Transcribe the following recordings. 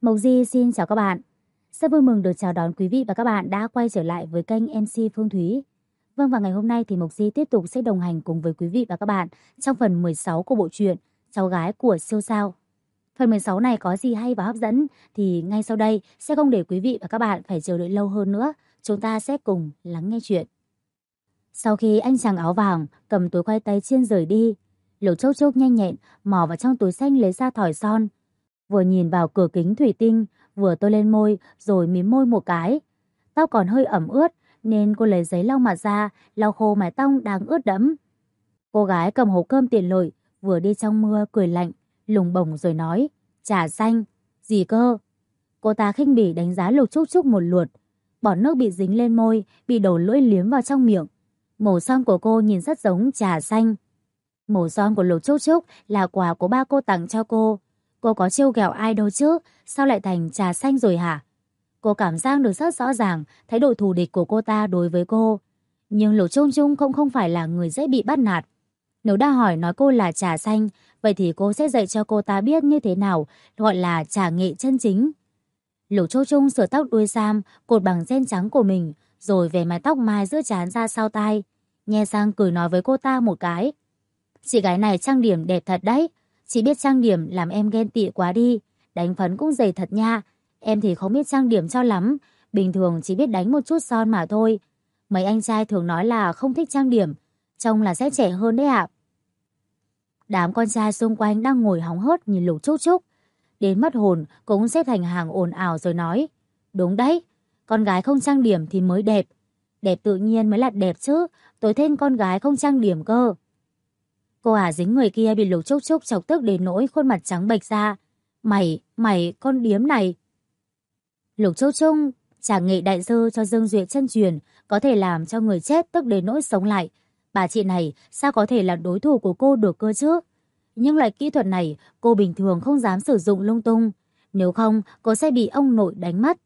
Mộc Di xin chào các bạn. Rất vui mừng được chào đón quý vị và các bạn đã quay trở lại với kênh MC Phương Thúy. Vâng, và ngày hôm nay thì Mộc Di tiếp tục sẽ đồng hành cùng với quý vị và các bạn trong phần 16 của bộ truyện Cháu gái của siêu sao. Phần 16 này có gì hay và hấp dẫn thì ngay sau đây sẽ không để quý vị và các bạn phải chờ đợi lâu hơn nữa. Chúng ta sẽ cùng lắng nghe chuyện. Sau khi anh chàng áo vàng cầm túi khoai tây chiên rời đi, Lục Chốc Chốc nhanh nhẹn mò vào trong túi xanh lấy ra thỏi son. Vừa nhìn vào cửa kính thủy tinh, vừa tô lên môi rồi mím môi một cái. Tóc còn hơi ẩm ướt nên cô lấy giấy lau mặt ra, lau khô mái tóc đang ướt đẫm. Cô gái cầm hộp cơm tiện lợi, vừa đi trong mưa cười lạnh, lùng bổng rồi nói, trà xanh, gì cơ? Cô ta khinh bỉ đánh giá Lục Chốc Chốc một lượt, bọt nước bị dính lên môi, bị đổ lưỡi liếm vào trong miệng. Màu son của cô nhìn rất giống trà xanh. Màu son của Lục Chốc Chốc là quà của ba cô tặng cho cô. Cô có trêu ghẹo ai đâu chứ, sao lại thành trà xanh rồi hả? Cô cảm giác được rất rõ ràng thái độ thù địch của cô ta đối với cô. Nhưng Lục Chung Chung không phải là người dễ bị bắt nạt. Nếu đã hỏi nói cô là trà xanh, vậy thì cô sẽ dạy cho cô ta biết như thế nào gọi là trà nghệ chân chính. Lục Chung Chung sửa tóc đuôi sam, cột bằng ren trắng của mình, rồi về mái tóc mai giữa trán ra sau tai. Nhe sang cười nói với cô ta một cái. Chị gái này trang điểm đẹp thật đấy. Chị biết trang điểm làm em ghen tị quá đi. Đánh phấn cũng dày thật nha. Em thì không biết trang điểm cho lắm. Bình thường chỉ biết đánh một chút son mà thôi. Mấy anh trai thường nói là không thích trang điểm, trông là sẽ trẻ hơn đấy ạ. Đám con trai xung quanh đang ngồi hóng hớt nhìn Lục Chốc Chốc. Đến mất hồn cũng xếp thành hàng ồn ào rồi nói. Đúng đấy, con gái không trang điểm thì mới đẹp. Đẹp tự nhiên mới là đẹp chứ. Tối thêm con gái không trang điểm cơ. Cô ả dính người kia bị Lục Chốc Chốc chọc tức đến nỗi khuôn mặt trắng bệch ra. Mày, con điếm này. Lục Chốc Chốc, trà nghệ đại sư cho Dương Duyệt chân truyền, có thể làm cho người chết tức đến nỗi sống lại. Bà chị này sao có thể là đối thủ của cô được cơ chứ? Nhưng loại kỹ thuật này cô bình thường không dám sử dụng lung tung. Nếu không cô sẽ bị ông nội đánh mất.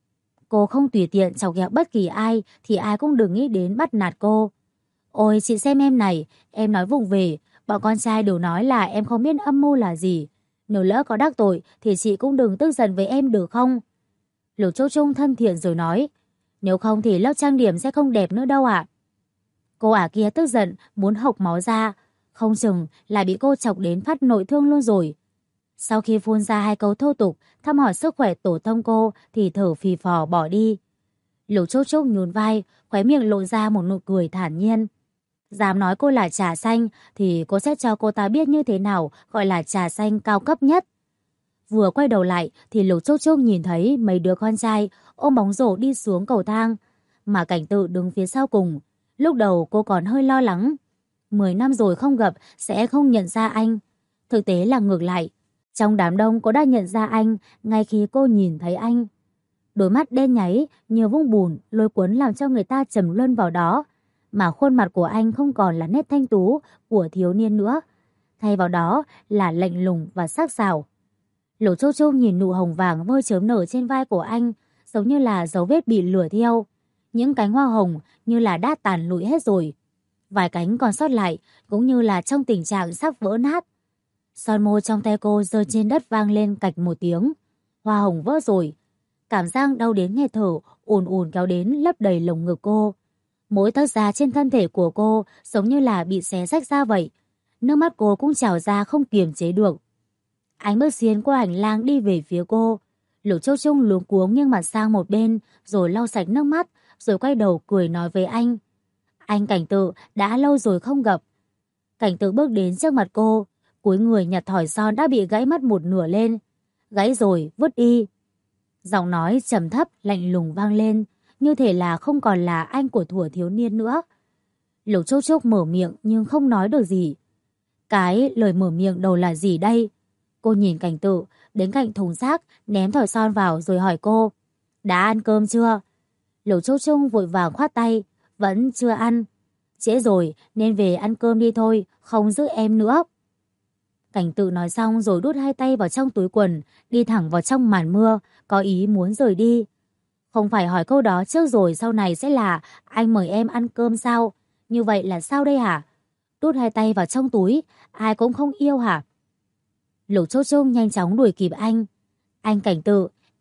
Cô không tùy tiện chọc ghẹo bất kỳ ai thì ai cũng đừng nghĩ đến bắt nạt cô. Ôi chị xem em này, em nói vụng về, bọn con trai đều nói là em không biết âm mưu là gì. Nếu lỡ có đắc tội thì chị cũng đừng tức giận với em được không? Lục Chốc Chốc thân thiện rồi nói, nếu không thì lớp trang điểm sẽ không đẹp nữa đâu ạ. Cô ả kia tức giận, muốn hộc máu ra, không chừng lại bị cô chọc đến phát nội thương luôn rồi. Sau khi phun ra hai câu thô tục, thăm hỏi sức khỏe tổ tông cô thì thở phì phò bỏ đi. Lục Chốc Chốc nhún vai, khóe miệng lộ ra một nụ cười thản nhiên. Dám nói cô là trà xanh thì cô sẽ cho cô ta biết như thế nào gọi là trà xanh cao cấp nhất. Vừa quay đầu lại thì Lục Chốc Chốc nhìn thấy mấy đứa con trai ôm bóng rổ đi xuống cầu thang, mà Cảnh Tự đứng phía sau cùng. Lúc đầu cô còn hơi lo lắng. 10 năm rồi không gặp sẽ không nhận ra anh. Thực tế là ngược lại. Trong đám đông cô đã nhận ra anh ngay khi cô nhìn thấy anh. Đôi mắt đen nháy như vũng bùn lôi cuốn làm cho người ta trầm luân vào đó. Mà khuôn mặt của anh không còn là nét thanh tú của thiếu niên nữa. Thay vào đó là lạnh lùng và sắc sảo. Lục Chốc Chốc nhìn nụ hồng vàng vơi chớm nở trên vai của anh, giống như là dấu vết bị lửa thiêu. Những cánh hoa hồng như là đã tàn lụi hết rồi. Vài cánh còn sót lại cũng như là trong tình trạng sắp vỡ nát. Son môi trong tay cô rơi trên đất vang lên cạch một tiếng. Hoa hồng vỡ rồi. Cảm giác đau đến nghẹt thở ùn ùn kéo đến lấp đầy lồng ngực cô. Mỗi tấc da trên thân thể của cô giống như là bị xé rách ra vậy. Nước mắt cô cũng trào ra không kiềm chế được. Anh bước xiên qua hành lang đi về phía cô. Lục Chốc Chốc luống cuống nghiêng mặt sang một bên rồi lau sạch nước mắt, rồi quay đầu cười nói với anh. Anh Cảnh Tự, đã lâu rồi không gặp. Cảnh Tự bước đến trước mặt cô, cúi người nhặt thỏi son đã bị gãy mất một nửa lên. Gãy rồi, vứt đi. Giọng nói trầm thấp lạnh lùng vang lên, như thể là không còn là anh của thuở thiếu niên nữa. Lục Chốc Chốc mở miệng nhưng không nói được gì. Cái lời mở miệng đầu là gì đây? Cô nhìn Cảnh Tự, đến cạnh thùng rác, ném thỏi son vào rồi hỏi cô. Đã ăn cơm chưa? Lục Chốc Chốc vội vàng khoát tay. Vẫn chưa ăn. Trễ rồi nên về ăn cơm đi thôi, không giữ em nữa. Cảnh Tự nói xong rồi đút hai tay vào trong túi quần, đi thẳng vào trong màn mưa, có ý muốn rời đi. Không phải hỏi câu đó trước rồi sau này sẽ là anh mời em ăn cơm sao? Như vậy là sao đây hả? Đút hai tay vào trong túi, ai cũng không yêu hả? Lục Chốc Chốc nhanh chóng đuổi kịp anh. Anh Cảnh Tự,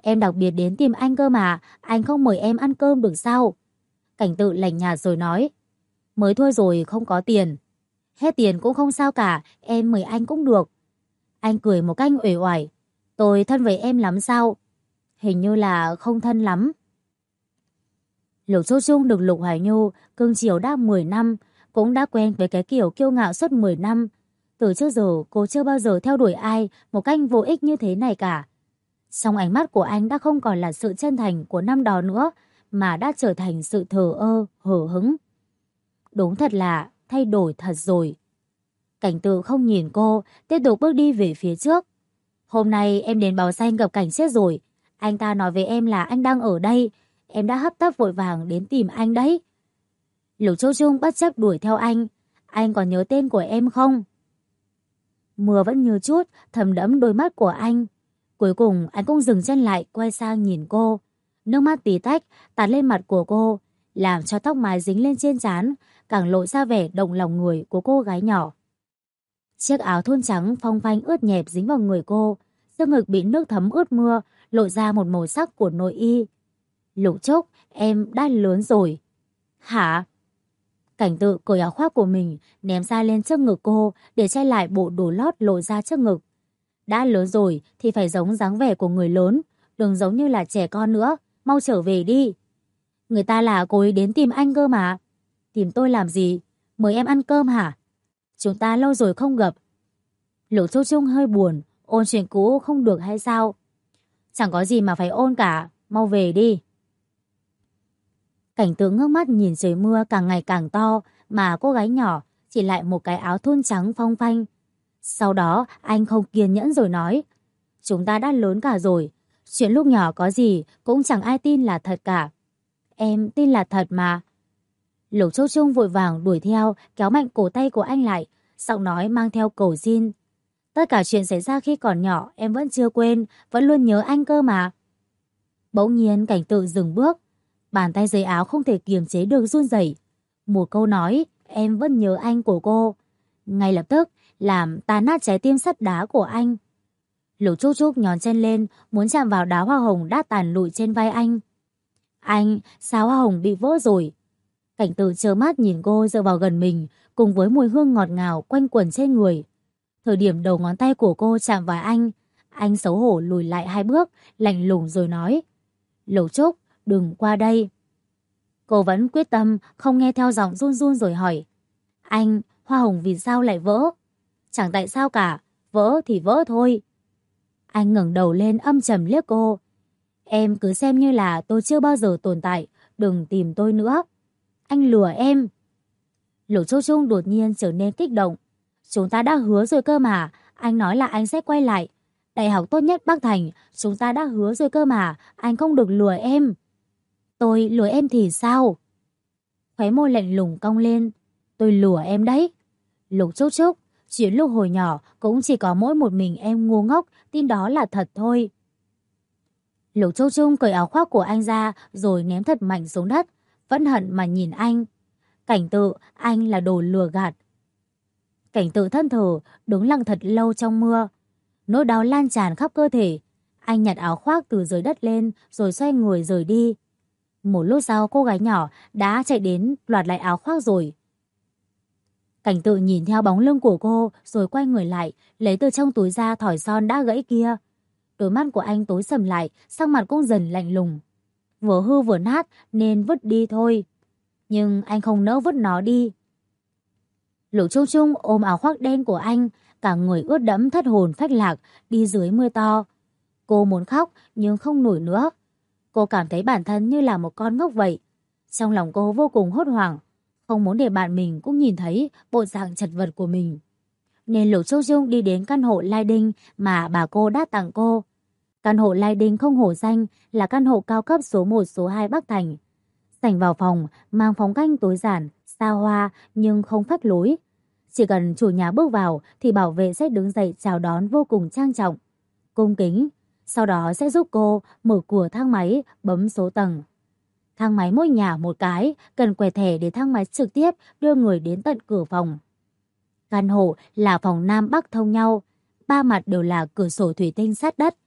Em đặc biệt đến tìm anh cơ mà, anh không mời em ăn cơm được sao? Cảnh Tự lạnh nhạt rồi nói. Mới thôi rồi không có tiền. Hết tiền cũng không sao cả, em mời anh cũng được. Anh cười một cách uể oải. Tôi thân với em lắm sao? Hình như là không thân lắm. Lục Châu Trung được Lục Hoài Nhu cưng chiều đã 10 năm, cũng đã quen với cái kiểu kiêu ngạo suốt 10 năm. Từ trước giờ cô chưa bao giờ theo đuổi ai một cách vô ích như thế này cả. Trong ánh mắt của anh đã không còn là sự chân thành của năm đó nữa, mà đã trở thành sự thờ ơ, hờ hững. Đúng thật là thay đổi thật rồi. Cảnh Tự không nhìn cô, tiếp tục bước đi về phía trước. Hôm nay em đến báo danh gặp Cảnh chết rồi. Anh ta nói với em là anh đang ở đây. Em đã hấp tấp vội vàng đến tìm anh đấy. Lục Châu Trung bất chấp đuổi theo anh. Anh còn nhớ tên của em không? Mưa vẫn như chút, thấm đẫm đôi mắt của anh. Cuối cùng anh cũng dừng chân lại, quay sang nhìn cô. Nước mắt tí tách tạt lên mặt của cô, làm cho tóc mái dính lên trên trán, càng lộ ra vẻ động lòng người của cô gái nhỏ. Chiếc áo thun trắng phong phanh ướt nhẹp dính vào người cô, trước ngực bị nước thấm ướt mưa, lộ ra một màu sắc của nội y. Lục Trúc, em đã lớn rồi. Hả? Cảnh Tự cởi áo khoác của mình, ném ra lên trước ngực cô để che lại bộ đồ lót lộ ra trước ngực. Đã lớn rồi thì phải giống dáng vẻ của người lớn, đừng giống như là trẻ con nữa, mau trở về đi. Người ta là cố ý đến tìm anh cơ mà. Tìm tôi làm gì? Mời em ăn cơm hả? Chúng ta lâu rồi không gặp. Lục Châu Trung hơi buồn, ôn chuyện cũ không được hay sao? Chẳng có gì mà phải ôn cả, mau về đi. Cảnh Tượng ngước mắt nhìn trời mưa càng ngày càng to, mà cô gái nhỏ chỉ lại một cái áo thun trắng phong phanh. Sau đó anh không kiên nhẫn rồi nói, chúng ta đã lớn cả rồi, chuyện lúc nhỏ có gì cũng chẳng ai tin là thật cả. Em tin là thật mà. Lục Châu Trung vội vàng đuổi theo, kéo mạnh cổ tay của anh lại, giọng nói mang theo cầu xin. Tất cả chuyện xảy ra khi còn nhỏ em vẫn chưa quên, vẫn luôn nhớ anh cơ mà. Bỗng nhiên Cảnh Tự dừng bước, bàn tay dưới áo không thể kiềm chế được run rẩy. Một câu nói em vẫn nhớ anh của cô ngay lập tức làm tan nát trái tim sắt đá của anh. Lục Trúc Trúc nhón chân lên, muốn chạm vào đá hoa hồng đã tàn lụi trên vai anh. Anh, sao hoa hồng bị vỡ rồi? Cảnh Tự trơ mắt nhìn cô dựa vào gần mình, cùng với mùi hương ngọt ngào quanh quẩn trên người. Thời điểm đầu ngón tay của cô chạm vào anh xấu hổ lùi lại 2 bước, lạnh lùng rồi nói. Lục Trúc, đừng qua đây. Cô vẫn quyết tâm không nghe theo giọng run run rồi hỏi. Anh, hoa hồng vì sao lại vỡ? Chẳng tại sao cả, vỡ thì vỡ thôi. Anh ngẩng đầu lên âm trầm liếc cô. Em cứ xem như là tôi chưa bao giờ tồn tại, đừng tìm tôi nữa. Anh lừa em. Lục Châu Trung đột nhiên trở nên kích động. Chúng ta đã hứa rồi cơ mà, anh nói là anh sẽ quay lại. Đại học tốt nhất Bắc Thành, chúng ta đã hứa rồi cơ mà, anh không được lừa em. Tôi lừa em thì sao? Khóe môi lạnh lùng cong lên. Tôi lừa em đấy. Lục Trúc Trúc, chuyện lúc hồi nhỏ cũng chỉ có mỗi một mình em ngu ngốc tin đó là thật thôi. Lục Châu Trung cởi áo khoác của anh ra rồi ném thật mạnh xuống đất, phẫn hận mà nhìn anh. Cảnh Tự, anh là đồ lừa gạt. Cảnh Tự thẫn thờ, đứng lặng thật lâu trong mưa. Nỗi đau lan tràn khắp cơ thể. Anh nhặt áo khoác từ dưới đất lên rồi xoay người rời đi. Một lúc sau cô gái nhỏ đã chạy đến loạt lại áo khoác rồi. Cảnh Tự nhìn theo bóng lưng của cô rồi quay người lại, lấy từ trong túi ra thỏi son đã gãy kia. Đôi mắt của anh tối sầm lại, sắc mặt cũng dần lạnh lùng. Vừa hư vừa nát nên vứt đi thôi. Nhưng anh không nỡ vứt nó đi. Lục Trung Trung ôm áo khoác đen của anh, cả người ướt đẫm thất hồn phách lạc, đi dưới mưa to. Cô muốn khóc nhưng không nổi nữa. Cô cảm thấy bản thân như là một con ngốc vậy. Trong lòng cô vô cùng hốt hoảng, không muốn để bạn mình cũng nhìn thấy bộ dạng chật vật của mình. Nên Lục Trung Trung đi đến căn hộ Lai Đinh mà bà cô đã tặng cô. Căn hộ Lai Đinh không hổ danh là căn hộ cao cấp số 1 số 2 Bắc Thành. Sảnh vào phòng mang phong cách tối giản, xa hoa nhưng không phách lối. Chỉ cần chủ nhà bước vào thì bảo vệ sẽ đứng dậy chào đón vô cùng trang trọng, cung kính. Sau đó sẽ giúp cô mở cửa thang máy, bấm số tầng. Thang máy mỗi nhà một cái, cần quẹt thẻ để thang máy trực tiếp đưa người đến tận cửa phòng. Căn hộ là phòng Nam Bắc thông nhau, 3 mặt đều là cửa sổ thủy tinh sát đất.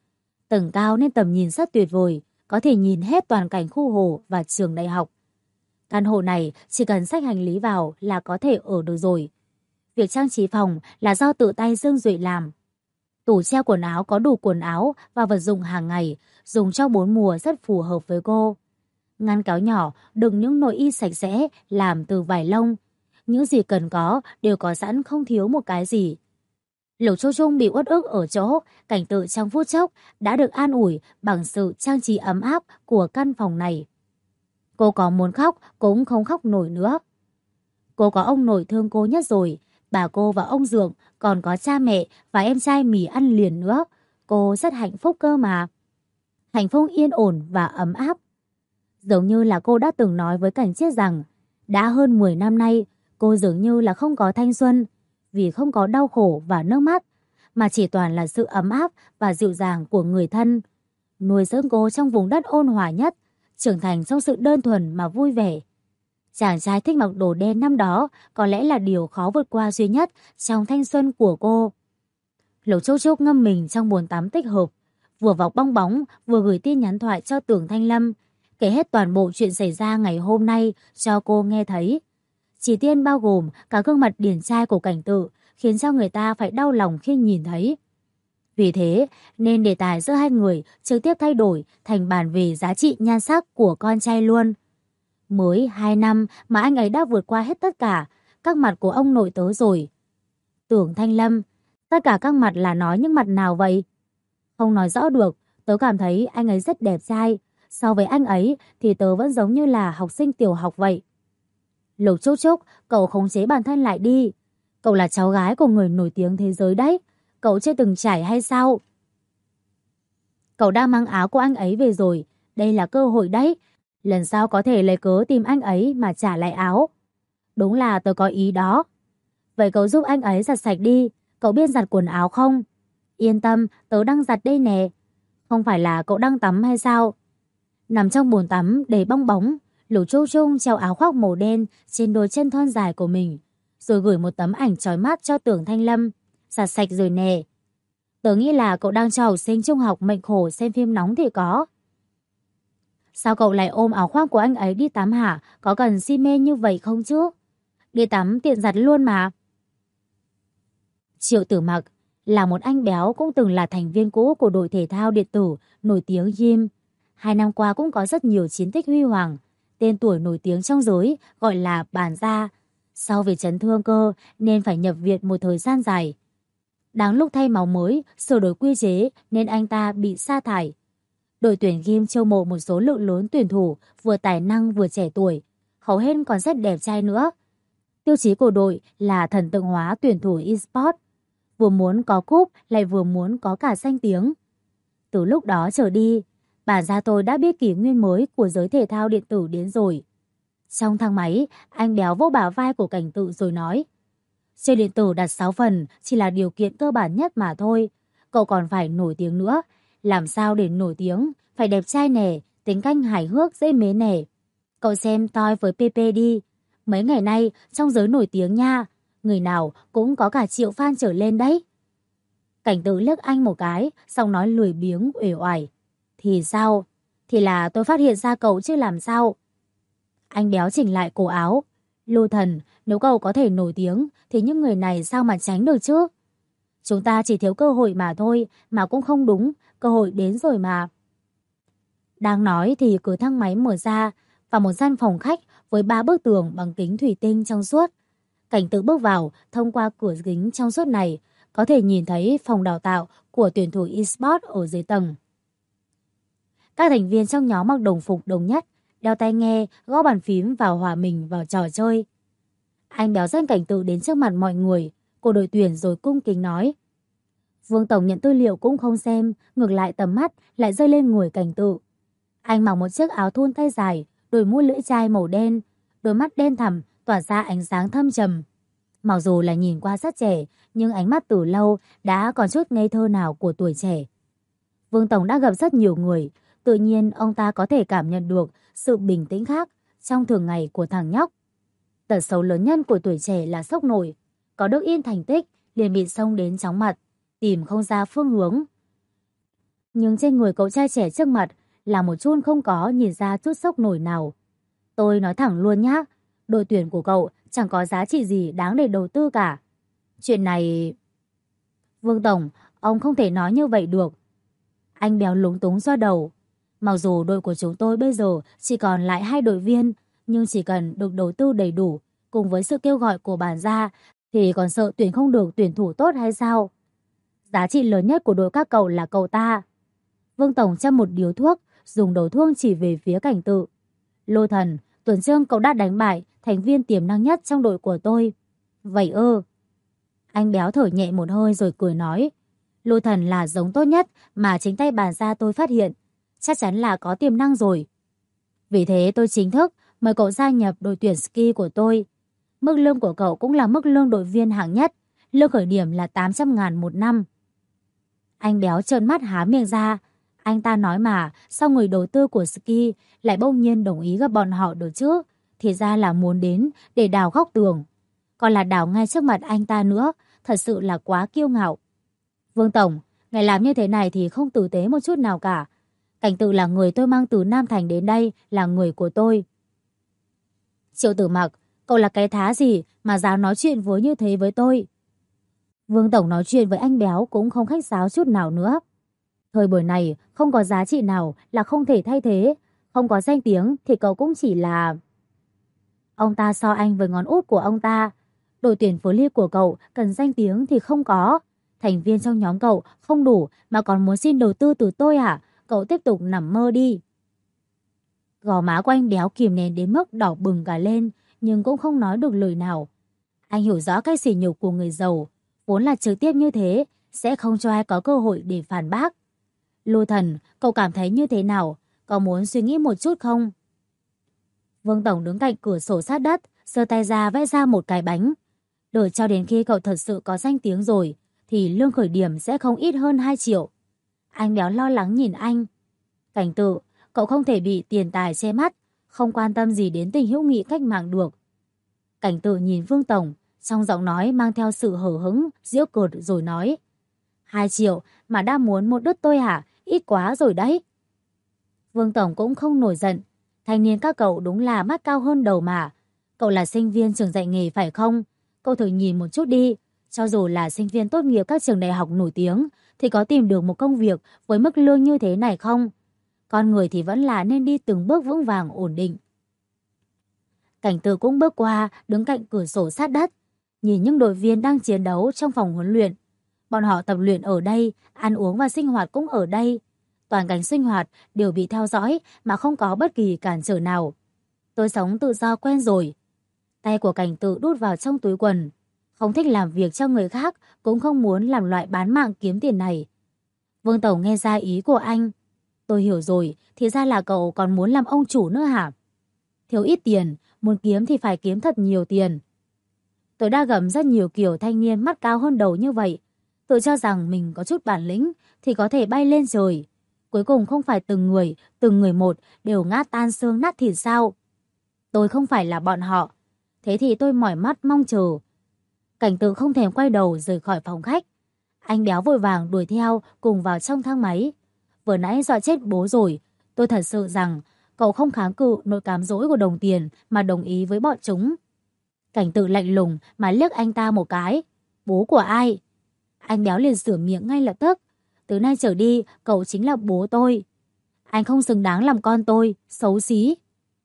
Tầng cao nên tầm nhìn rất tuyệt vời, có thể nhìn hết toàn cảnh khu hồ và trường đại học. Căn hộ này chỉ cần xách hành lý vào là có thể ở được rồi. Việc trang trí phòng là do tự tay Dương Duệ làm. Tủ treo quần áo có đủ quần áo và vật dụng hàng ngày, dùng cho 4 mùa rất phù hợp với cô. Ngăn kéo nhỏ đựng những nội y sạch sẽ làm từ vải lông. Những gì cần có đều có sẵn, không thiếu một cái gì. Lục Châu Trung bị uất ức ở chỗ Cảnh Tự trong phút chốc đã được an ủi bằng sự trang trí ấm áp của căn phòng này. Cô có muốn khóc cũng không khóc nổi nữa. Cô có ông nội thương cô nhất rồi, bà cô và ông Dượng, còn có cha mẹ và em trai mì ăn liền nữa. Cô rất hạnh phúc cơ mà. Hạnh phúc yên ổn và ấm áp. Giống như là cô đã từng nói với Cảnh Chiết rằng đã hơn 10 năm nay cô dường như là không có thanh xuân, vì không có đau khổ và nước mắt, mà chỉ toàn là sự ấm áp và dịu dàng của người thân. Nuôi dưỡng cô trong vùng đất ôn hòa nhất, trưởng thành trong sự đơn thuần mà vui vẻ. Chàng trai thích mặc đồ đen năm đó có lẽ là điều khó vượt qua duy nhất trong thanh xuân của cô. Lục Châu Trúc ngâm mình trong bồn tắm tích hợp, vừa vọc bong bóng vừa gửi tin nhắn thoại cho Tưởng Thanh Lâm, kể hết toàn bộ chuyện xảy ra ngày hôm nay cho cô nghe thấy. Chi tiết bao gồm cả gương mặt điển trai của Cảnh Tự, khiến cho người ta phải đau lòng khi nhìn thấy. Vì thế nên đề tài giữa hai người trực tiếp thay đổi thành bàn về giá trị nhan sắc của con trai luôn. Mới 2 năm mà anh ấy đã vượt qua hết tất cả các mặt của ông nội tớ rồi. Tưởng Thanh Lâm, tất cả các mặt là nói những mặt nào vậy? Không nói rõ được, tớ cảm thấy anh ấy rất đẹp trai. So với anh ấy thì tớ vẫn giống như là học sinh tiểu học vậy. Lục Trúc Trúc, cậu khống chế bản thân lại đi. Cậu là cháu gái của người nổi tiếng thế giới đấy. Cậu chưa từng trải hay sao? Cậu đã mang áo của anh ấy về rồi. Đây là cơ hội đấy. Lần sau có thể lấy cớ tìm anh ấy mà trả lại áo. Đúng là tớ có ý đó. Vậy cậu giúp anh ấy giặt sạch đi. Cậu biết giặt quần áo không? Yên tâm, tớ đang giặt đây nè. Không phải là cậu đang tắm hay sao? Nằm trong bồn tắm đầy bong bóng, Lục Châu Trung treo áo khoác màu đen trên đôi chân thon dài của mình, rồi gửi một tấm ảnh chói mắt cho Tưởng Thanh Lâm. Giặt sạch rồi nè. Tớ nghĩ là cậu đang cho học sinh trung học mệnh khổ xem phim nóng thì có. Sao cậu lại ôm áo khoác của anh ấy đi tắm hả? Có cần si mê như vậy không chứ? Đi tắm tiện giặt luôn mà. Triệu Tử Mặc là một anh béo, cũng từng là thành viên cũ của đội thể thao điện tử nổi tiếng Gym. 2 năm qua cũng có rất nhiều chiến tích huy hoàng. Tên tuổi nổi tiếng trong giới gọi là Bàn Gia. Sau vì chấn thương cơ nên phải nhập viện một thời gian dài. Đáng lúc thay máu mới, sửa đổi quy chế nên anh ta bị sa thải. Đội tuyển Gym chiêu mộ một số lượng lớn tuyển thủ vừa tài năng vừa trẻ tuổi, hầu hết còn rất đẹp trai nữa. Tiêu chí của đội là thần tượng hóa tuyển thủ eSports, vừa muốn có cúp lại vừa muốn có cả danh tiếng. Từ lúc đó trở đi, Bàn Gia tôi đã biết kỷ nguyên mới của giới thể thao điện tử đến rồi. Trong thang máy, anh béo vỗ bả vai của Cảnh Tự rồi nói: chơi điện tử đặt 6 phần chỉ là điều kiện cơ bản nhất mà thôi. Cậu còn phải nổi tiếng nữa. Làm sao để nổi tiếng? Phải đẹp trai nè, tính cách hài hước dễ mến nè. Cậu xem Toi với PP đi. Mấy ngày nay trong giới nổi tiếng nha, người nào cũng có cả triệu fan trở lên đấy. Cảnh Tự liếc anh một cái, xong nói lười biếng uể oải: thì sao? Thì là tôi phát hiện ra cậu chứ làm sao? Anh béo chỉnh lại cổ áo: Lưu Thần, nếu cậu có thể nổi tiếng thì những người này sao mà tránh được chứ? Chúng ta chỉ thiếu cơ hội mà thôi, mà cũng không đúng, cơ hội đến rồi mà. Đang nói thì cửa thang máy mở ra, vào một gian phòng khách với 3 bức tường bằng kính thủy tinh trong suốt. Cảnh Tự bước vào, thông qua cửa kính trong suốt này, có thể nhìn thấy phòng đào tạo của tuyển thủ eSports ở dưới tầng. Các thành viên trong nhóm mặc đồng phục đồng nhất, đeo tai nghe, gõ bàn phím và hòa mình vào trò chơi. Anh béo dẫn Cảnh Tự đến trước mặt mọi người của đội tuyển rồi cung kính nói: Vương tổng nhận tư liệu cũng không xem, ngược lại tầm mắt lại rơi lên người Cảnh Tự. Anh mặc một chiếc áo thun tay dài, đôi mũ lưỡi chai màu đen, đôi mắt đen thẳm tỏa ra ánh sáng thâm trầm. Mặc dù là nhìn qua rất trẻ, nhưng ánh mắt từ lâu đã còn chút ngây thơ nào của tuổi trẻ. Vương tổng đã gặp rất nhiều người, tự nhiên ông ta có thể cảm nhận được sự bình tĩnh khác trong thường ngày của thằng nhóc. Tật xấu lớn nhất của tuổi trẻ là sốc nổi, có được yên thành tích liền bị xông đến chóng mặt, tìm không ra phương hướng. Nhưng trên người cậu trai trẻ trước mặt là một chút không có nhìn ra chút sốc nổi nào. Tôi nói thẳng luôn nhá, đội tuyển của cậu chẳng có giá trị gì đáng để đầu tư cả. Chuyện này... Vương Tổng, ông không thể nói như vậy được. Anh Béo lúng túng xoa đầu. Mặc dù đội của chúng tôi bây giờ chỉ còn lại 2 đội viên, nhưng chỉ cần được đầu tư đầy đủ, cùng với sự kêu gọi của bản gia, thì còn sợ tuyển không được tuyển thủ tốt hay sao? Giá trị lớn nhất của đội các cậu là cậu ta. Vương Tổng châm một điếu thuốc, dùng đầu thuốc chỉ về phía Cảnh Tự. Lô Thần, tuần trước cậu đã đánh bại thành viên tiềm năng nhất trong đội của tôi. Vậy ư? Anh Béo thở nhẹ một hơi rồi cười nói. Lô Thần là giống tốt nhất mà chính tay bản gia tôi phát hiện. Chắc chắn là có tiềm năng rồi. Vì thế tôi chính thức mời cậu gia nhập đội tuyển ski của tôi. Mức lương của cậu cũng là mức lương đội viên hạng nhất. Lương khởi điểm là 800.000 một năm. Anh Béo trợn mắt há miệng ra. Anh ta nói mà sao người đầu tư của ski lại bỗng nhiên đồng ý gặp bọn họ được chứ? Thì ra là muốn đến để đào góc tường. Còn là đào ngay trước mặt anh ta nữa. Thật sự là quá kiêu ngạo. Vương Tổng, ngài làm như thế này thì không tử tế một chút nào cả. Cảnh Tự là người tôi mang từ Nam Thành đến đây, là người của tôi. Triệu Tử Mặc, cậu là cái thá gì mà dám nói chuyện với như thế với tôi? Vương Tổng nói chuyện với anh Béo cũng không khách sáo chút nào nữa. Thời buổi này không có giá trị nào là không thể thay thế. Không có danh tiếng thì cậu cũng chỉ là... Ông ta so anh với ngón út của ông ta. Đội tuyển phố ly của cậu cần danh tiếng thì không có. Thành viên trong nhóm cậu không đủ mà còn muốn xin đầu tư từ tôi à? Cậu tiếp tục nằm mơ đi. Gò má của anh Béo kìm nén đến mức đỏ bừng cả lên, nhưng cũng không nói được lời nào. Anh hiểu rõ cái sỉ nhục của người giàu, vốn là trực tiếp như thế, sẽ không cho ai có cơ hội để phản bác. Lô Thần, cậu cảm thấy như thế nào? Có muốn suy nghĩ một chút không? Vương Tổng đứng cạnh cửa sổ sát đất, giơ tay ra vẽ ra một cái bánh. Đợi cho đến khi cậu thật sự có danh tiếng rồi, thì lương khởi điểm sẽ không ít hơn 2 triệu. Anh Béo lo lắng nhìn anh. Cảnh Tự, cậu không thể bị tiền tài che mắt, không quan tâm gì đến tình hữu nghị cách mạng được. Cảnh Tự nhìn Vương Tổng, trong giọng nói mang theo sự hờ hững, giễu cợt rồi nói. 2 triệu mà đã muốn một đứt tôi hả? Ít quá rồi đấy. Vương Tổng cũng không nổi giận. Thanh niên các cậu đúng là mắt cao hơn đầu mà. Cậu là sinh viên trường dạy nghề phải không? Cậu thử nhìn một chút đi. Cho dù là sinh viên tốt nghiệp các trường đại học nổi tiếng, thì có tìm được một công việc với mức lương như thế này không? Con người thì vẫn là nên đi từng bước vững vàng ổn định. Cảnh Tự cũng bước qua, đứng cạnh cửa sổ sát đất, nhìn những đội viên đang chiến đấu trong phòng huấn luyện. Bọn họ tập luyện ở đây, ăn uống và sinh hoạt cũng ở đây. Toàn cảnh sinh hoạt đều bị theo dõi mà không có bất kỳ cản trở nào. Tôi sống tự do quen rồi. Tay của Cảnh Tự đút vào trong túi quần. Không thích làm việc cho người khác, cũng không muốn làm loại bán mạng kiếm tiền này. Vương Tổng nghe ra ý của anh. Tôi hiểu rồi, thì ra là cậu còn muốn làm ông chủ nữa hả? Thiếu ít tiền, muốn kiếm thì phải kiếm thật nhiều tiền. Tôi đã gặp rất nhiều kiểu thanh niên mắt cao hơn đầu như vậy. Tự cho rằng mình có chút bản lĩnh thì có thể bay lên trời. Cuối cùng không phải từng người một đều ngã tan xương nát thịt sao? Tôi không phải là bọn họ. Thế thì tôi mỏi mắt mong chờ. Cảnh Tự không thèm quay đầu rời khỏi phòng khách. Anh Béo vội vàng đuổi theo cùng vào trong thang máy. Vừa nãy dọa chết bố rồi. Tôi thật sự rằng cậu không kháng cự nỗi cám dỗ của đồng tiền mà đồng ý với bọn chúng. Cảnh Tự lạnh lùng mà liếc anh ta một cái. Bố của ai? Anh Béo liền sửa miệng ngay lập tức. Từ nay trở đi cậu chính là bố tôi. Anh không xứng đáng làm con tôi, xấu xí.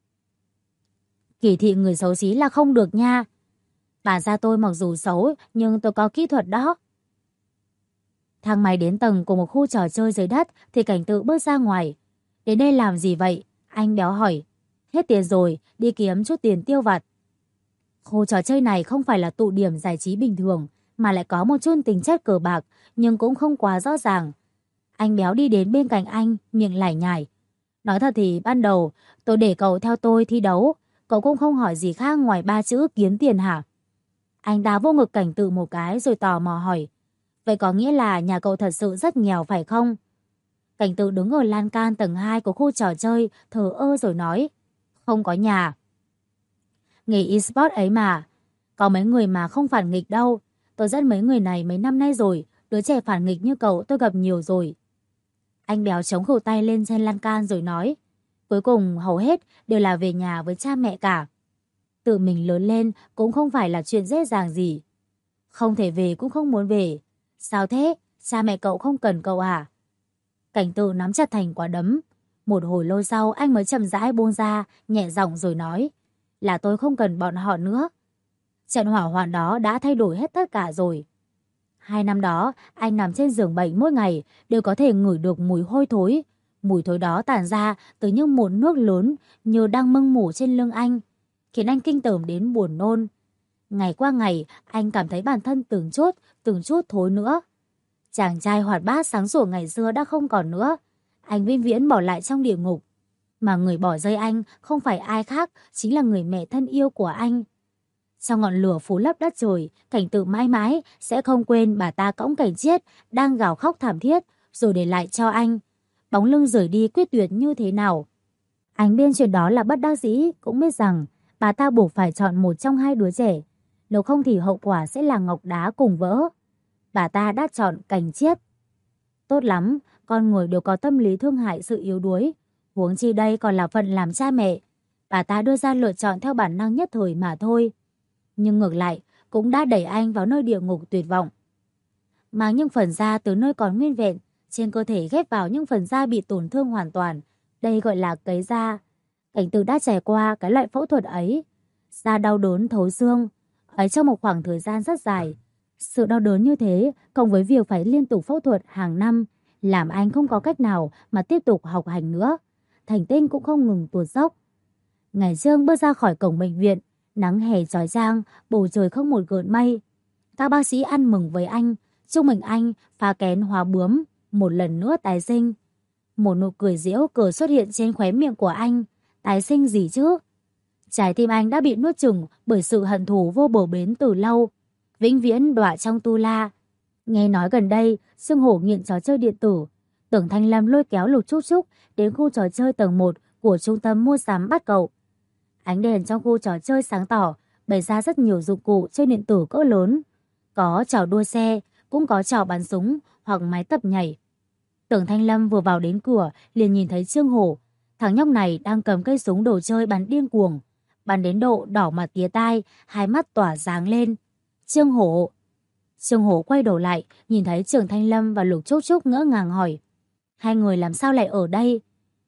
Kỳ thị người xấu xí là không được nha. Bà gia tôi mặc dù xấu nhưng tôi có kỹ thuật đó. Thang máy đến tầng của một khu trò chơi dưới đất thì Cảnh Tự bước ra ngoài. Đến đây làm gì vậy? Anh Béo hỏi. Hết tiền rồi, đi kiếm chút tiền tiêu vặt. Khu trò chơi này không phải là tụ điểm giải trí bình thường, mà lại có một chút tính chất cờ bạc, nhưng cũng không quá rõ ràng. Anh Béo đi đến bên cạnh anh, miệng lải nhải. Nói thật thì ban đầu tôi để cậu theo tôi thi đấu, cậu cũng không hỏi gì khác ngoài 3 chữ kiếm tiền hả? Anh ta vô ngực Cảnh Tự một cái rồi tò mò hỏi. Vậy có nghĩa là nhà cậu thật sự rất nghèo phải không? Cảnh Tự đứng ở lan can tầng 2 của khu trò chơi, thờ ơ rồi nói. Không có nhà. Nghề eSport ấy mà. Có mấy người mà không phản nghịch đâu. Tôi dẫn mấy người này mấy năm nay rồi. Đứa trẻ phản nghịch như cậu tôi gặp nhiều rồi. Anh béo chống khẩu tay lên trên lan can rồi nói. Cuối cùng hầu hết đều là về nhà với cha mẹ cả. Tự mình lớn lên cũng không phải là chuyện dễ dàng gì. Không thể về cũng không muốn về. Sao thế? Cha mẹ cậu không cần cậu à? Cảnh Tự nắm chặt thành quả đấm. Một hồi lâu sau anh mới chậm rãi buông ra, nhẹ giọng rồi nói. Là tôi không cần bọn họ nữa. Trận hỏa hoạn đó đã thay đổi hết tất cả rồi. 2 năm đó, anh nằm trên giường bệnh mỗi ngày, đều có thể ngửi được mùi hôi thối. Mùi thối đó tản ra từ những mụn nước lớn như đang mưng mủ trên lưng anh, khiến anh kinh tởm đến buồn nôn. Ngày qua ngày, anh cảm thấy bản thân từng chút thối nữa. Chàng trai hoạt bát sáng sủa ngày xưa đã không còn nữa. Anh vĩnh viễn bỏ lại trong địa ngục. Mà người bỏ rơi anh không phải ai khác, chính là người mẹ thân yêu của anh. Trong ngọn lửa phủ lấp đất trời, Cảnh Tự mãi mãi sẽ không quên bà ta cõng Cảnh Chiết đang gào khóc thảm thiết rồi để lại cho anh. Bóng lưng rời đi quyết tuyệt như thế nào. Anh biết chuyện đó là bất đắc dĩ, cũng biết rằng bà ta buộc phải chọn một trong hai đứa trẻ. Nếu không thì hậu quả sẽ là ngọc đá cùng vỡ. Bà ta đã chọn Cảnh Chiết. Tốt lắm, con người đều có tâm lý thương hại sự yếu đuối. Huống chi đây còn là phận làm cha mẹ. Bà ta đưa ra lựa chọn theo bản năng nhất thời mà thôi. Nhưng ngược lại, cũng đã đẩy anh vào nơi địa ngục tuyệt vọng. Mang những phần da từ nơi còn nguyên vẹn, trên cơ thể ghép vào những phần da bị tổn thương hoàn toàn. Đây gọi là cấy da. Cảnh Tự đã trải qua cái loại phẫu thuật ấy. Da đau đớn thấu xương, ấy trong một khoảng thời gian rất dài. Sự đau đớn như thế, cộng với việc phải liên tục phẫu thuật hàng năm, làm anh không có cách nào mà tiếp tục học hành nữa. Thành tích cũng không ngừng tuột dốc. Ngày Trương bước ra khỏi cổng bệnh viện, nắng hè chói chang, bầu trời không một gợn mây. Các bác sĩ ăn mừng với anh, chúc mừng anh phá kén hóa bướm, một lần nữa tái sinh. Một nụ cười giễu cợt xuất hiện trên khóe miệng của anh. Tái sinh gì chứ? Trái tim anh đã bị nuốt chửng bởi sự hận thù vô bờ bến từ lâu, vĩnh viễn đọa trong tu la. Nghe nói gần đây, Sương Hổ nghiện trò chơi điện tử. Tưởng Thanh Lâm lôi kéo Lục Trúc Trúc đến khu trò chơi tầng 1 của trung tâm mua sắm bắt cậu. Ánh đèn trong khu trò chơi sáng tỏ, bày ra rất nhiều dụng cụ chơi điện tử cỡ lớn. Có trò đua xe, cũng có trò bắn súng hoặc máy tập nhảy. Tưởng Thanh Lâm vừa vào đến cửa liền nhìn thấy Trương Hổ. Thằng nhóc này đang cầm cây súng đồ chơi bắn điên cuồng, bắn đến độ đỏ mặt tía tai, hai mắt tỏa sáng lên. Trương Hổ. Trương Hổ quay đầu lại, nhìn thấy Tưởng Thanh Lâm và Lục Trúc Trúc ngỡ ngàng hỏi. Hai người làm sao lại ở đây?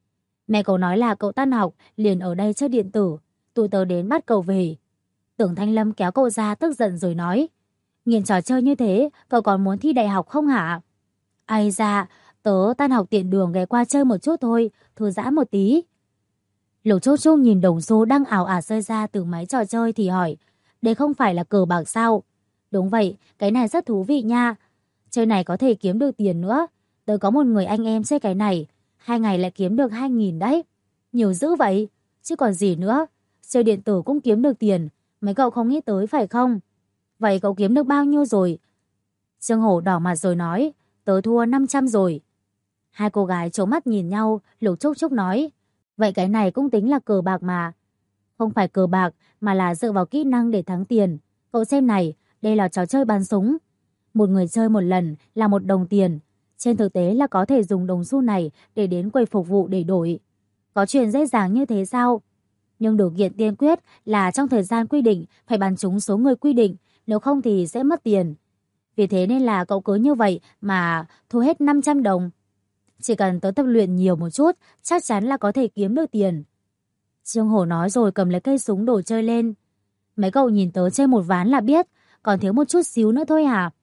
Mẹ cậu nói là cậu tan học liền ở đây chơi điện tử, tụi tớ đến bắt cậu về. Tưởng Thanh Lâm kéo cậu ra tức giận rồi nói. Nghiện trò chơi như thế, cậu còn muốn thi đại học không hả? Ây da, tớ tan học tiện đường ghé qua chơi một chút thôi, thư giãn một tí. Lục Trúc Trúc nhìn đồng xu đang ảo ả rơi ra từ máy trò chơi thì hỏi. Đây không phải là cờ bạc sao? Đúng vậy, cái này rất thú vị nha. Chơi này có thể kiếm được tiền nữa. Tớ có một người anh em chơi cái này, 2 ngày lại kiếm được 2.000 đấy. Nhiều dữ vậy, chứ còn gì nữa. Chơi điện tử cũng kiếm được tiền, mấy cậu không nghĩ tới phải không? Vậy cậu kiếm được bao nhiêu rồi? Trương Hổ đỏ mặt rồi nói, tớ thua 500 rồi. Hai cô gái trố mắt nhìn nhau, Lục Trúc Trúc nói, vậy cái này cũng tính là cờ bạc mà. Không phải cờ bạc, mà là dựa vào kỹ năng để thắng tiền. Cậu xem này, đây là trò chơi bắn súng. Một người chơi một lần là 1 đồng tiền. Trên thực tế là có thể dùng đồng xu này để đến quầy phục vụ để đổi. Có chuyện dễ dàng như thế sao? Nhưng điều kiện tiên quyết là trong thời gian quy định phải bắn trúng số người quy định, nếu không thì sẽ mất tiền. Vì thế nên là cậu cứ như vậy mà thua hết 500 đồng. Chỉ cần tớ tập luyện nhiều một chút, chắc chắn là có thể kiếm được tiền. Trương Hổ nói rồi cầm lấy cây súng đồ chơi lên. Mấy cậu nhìn tớ chơi một ván là biết, còn thiếu một chút xíu nữa thôi hả?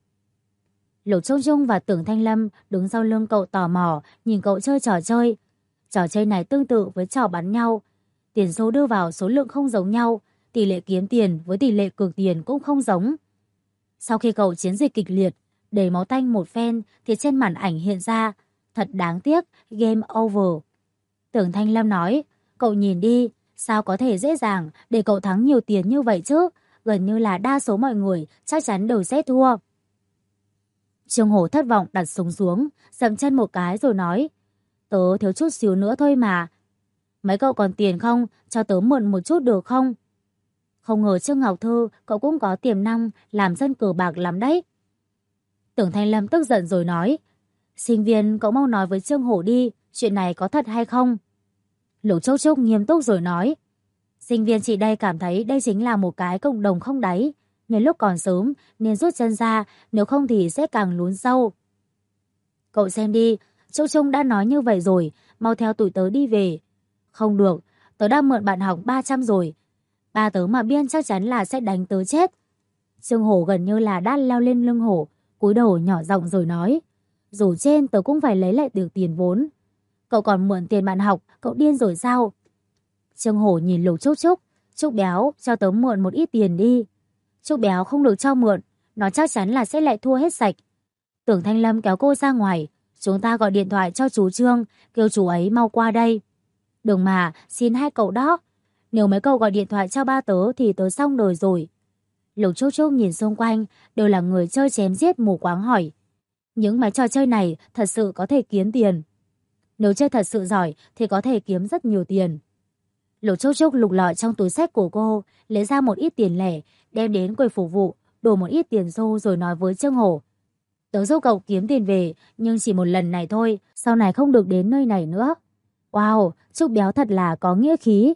Lục Trung Trung và Tưởng Thanh Lâm đứng sau lưng cậu tò mò nhìn cậu chơi trò chơi. Trò chơi này tương tự với trò bắn nhau. Tiền số đưa vào số lượng không giống nhau, tỷ lệ kiếm tiền với tỷ lệ cược tiền cũng không giống. Sau khi cậu chiến dịch kịch liệt, đầy máu tanh một phen thì trên màn ảnh hiện ra, thật đáng tiếc, game over. Tưởng Thanh Lâm nói, cậu nhìn đi, sao có thể dễ dàng để cậu thắng nhiều tiền như vậy chứ, gần như là đa số mọi người chắc chắn đều sẽ thua. Trương Hổ thất vọng đặt súng xuống, dậm chân một cái rồi nói, tớ thiếu chút xíu nữa thôi mà. Mấy cậu còn tiền không, cho tớ mượn một chút được không? Không ngờ Trương Ngọc Thư cậu cũng có tiềm năng làm dân cờ bạc lắm đấy. Tưởng Thanh Lâm tức giận rồi nói, Sinh viên, cậu mau nói với Trương Hổ đi, chuyện này có thật hay không? Lục Trúc Trúc nghiêm túc rồi nói. Sinh viên chị đây cảm thấy đây chính là một cái cộng đồng không đáy. Nhân lúc còn sớm nên rút chân ra, nếu không thì sẽ càng lún sâu. Cậu xem đi, Trúc Trúc đã nói như vậy rồi, mau theo tụi tớ đi về. Không được, tớ đã mượn bạn học 300 rồi. Ba tớ mà biết chắc chắn là sẽ đánh tớ chết. Trương Hổ gần như là đã leo lên lưng Hổ, cúi đầu nhỏ giọng rồi nói. Dù trên tớ cũng phải lấy lại được tiền vốn. Cậu còn mượn tiền bạn học, cậu điên rồi sao? Trương Hổ nhìn Lục Trúc Trúc. Trúc béo, cho tớ mượn một ít tiền đi. Trúc béo không được cho mượn, nó chắc chắn là sẽ lại thua hết sạch. Tưởng Thanh Lâm kéo cô ra ngoài. Chúng ta gọi điện thoại cho chú Trương, kêu chú ấy mau qua đây. Đừng mà, xin hai cậu đó. Nếu mấy cậu gọi điện thoại cho ba tớ thì tớ xong đời rồi. Lục Trúc Trúc nhìn xung quanh, đều là người chơi chém giết mù quáng hỏi. Những mấy trò chơi này thật sự có thể kiếm tiền. Nếu chơi thật sự giỏi thì có thể kiếm rất nhiều tiền. Lục Trúc Trúc lục lọi trong túi xách của cô, lấy ra một ít tiền lẻ, đem đến quầy phục vụ, đổ một ít tiền xu rồi nói với Trương Hổ. Tớ giúp cậu kiếm tiền về, nhưng chỉ một lần này thôi, sau này không được đến nơi này nữa. Wow, Trúc béo thật là có nghĩa khí.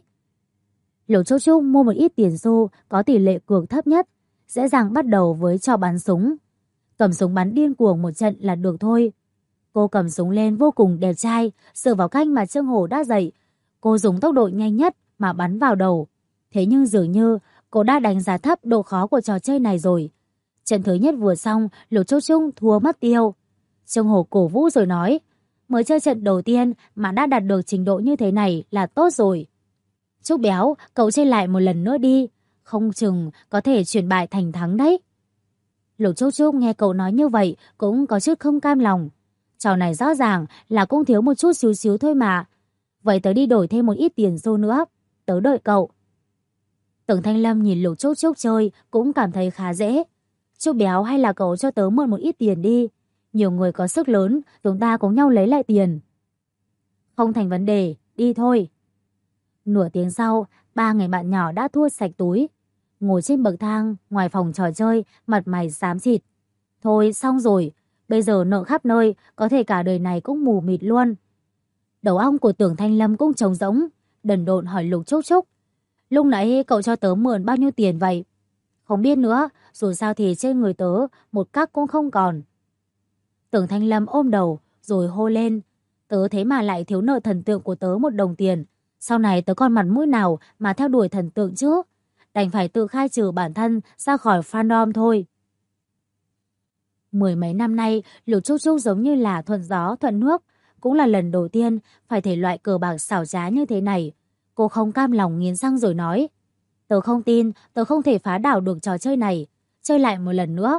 Lục Trúc Trúc mua một ít tiền xu có tỷ lệ cược thấp nhất, dễ dàng bắt đầu với trò bắn súng. Cầm súng bắn điên cuồng một trận là được thôi. Cô cầm súng lên vô cùng đẹp trai, dựa vào cách mà Trương Hổ đã dạy. Cô dùng tốc độ nhanh nhất mà bắn vào đầu. Thế nhưng dường như cô đã đánh giá thấp độ khó của trò chơi này rồi. Trận thứ nhất vừa xong, Lục Trúc Trúc thua mất tiêu. Trương Hổ cổ vũ rồi nói, mới chơi trận đầu tiên mà đã đạt được trình độ như thế này là tốt rồi. Trúc béo, cậu chơi lại một lần nữa đi, không chừng có thể chuyển bại thành thắng đấy. Lục Trúc Trúc nghe cậu nói như vậy cũng có chút không cam lòng. Trò này rõ ràng là cũng thiếu một chút xíu xíu thôi mà. Vậy tớ đi đổi thêm một ít tiền xu nữa, tớ đợi cậu. Tưởng Thanh Lâm nhìn Lục Trúc Trúc chơi cũng cảm thấy khá dễ. Trúc béo, hay là cậu cho tớ mượn một ít tiền đi. Nhiều người có sức lớn, chúng ta cùng nhau lấy lại tiền. Không thành vấn đề, đi thôi. Nửa tiếng sau, ba người bạn nhỏ đã thua sạch túi. Ngồi trên bậc thang, ngoài phòng trò chơi, mặt mày xám xịt. Thôi, xong rồi. Bây giờ nợ khắp nơi, có thể cả đời này cũng mù mịt luôn. Đầu óc của Tưởng Thanh Lâm cũng trống rỗng, đần độn hỏi Lục Trúc Trúc. Lúc nãy cậu cho tớ mượn bao nhiêu tiền vậy? Không biết nữa, dù sao thì trên người tớ, một cắc cũng không còn. Tưởng Thanh Lâm ôm đầu, rồi hô lên. Tớ thế mà lại thiếu nợ thần tượng của tớ 1 đồng tiền. Sau này tớ còn mặt mũi nào mà theo đuổi thần tượng chứ? Đành phải tự khai trừ bản thân ra khỏi fandom thôi. Mười mấy năm nay, Lục Trúc Trúc giống như là thuận gió thuận nước. Cũng là lần đầu tiên phải thể loại cờ bạc xảo trá như thế này. Cô không cam lòng nghiến răng rồi nói. Tớ không tin, tớ không thể phá đảo được trò chơi này. Chơi lại một lần nữa.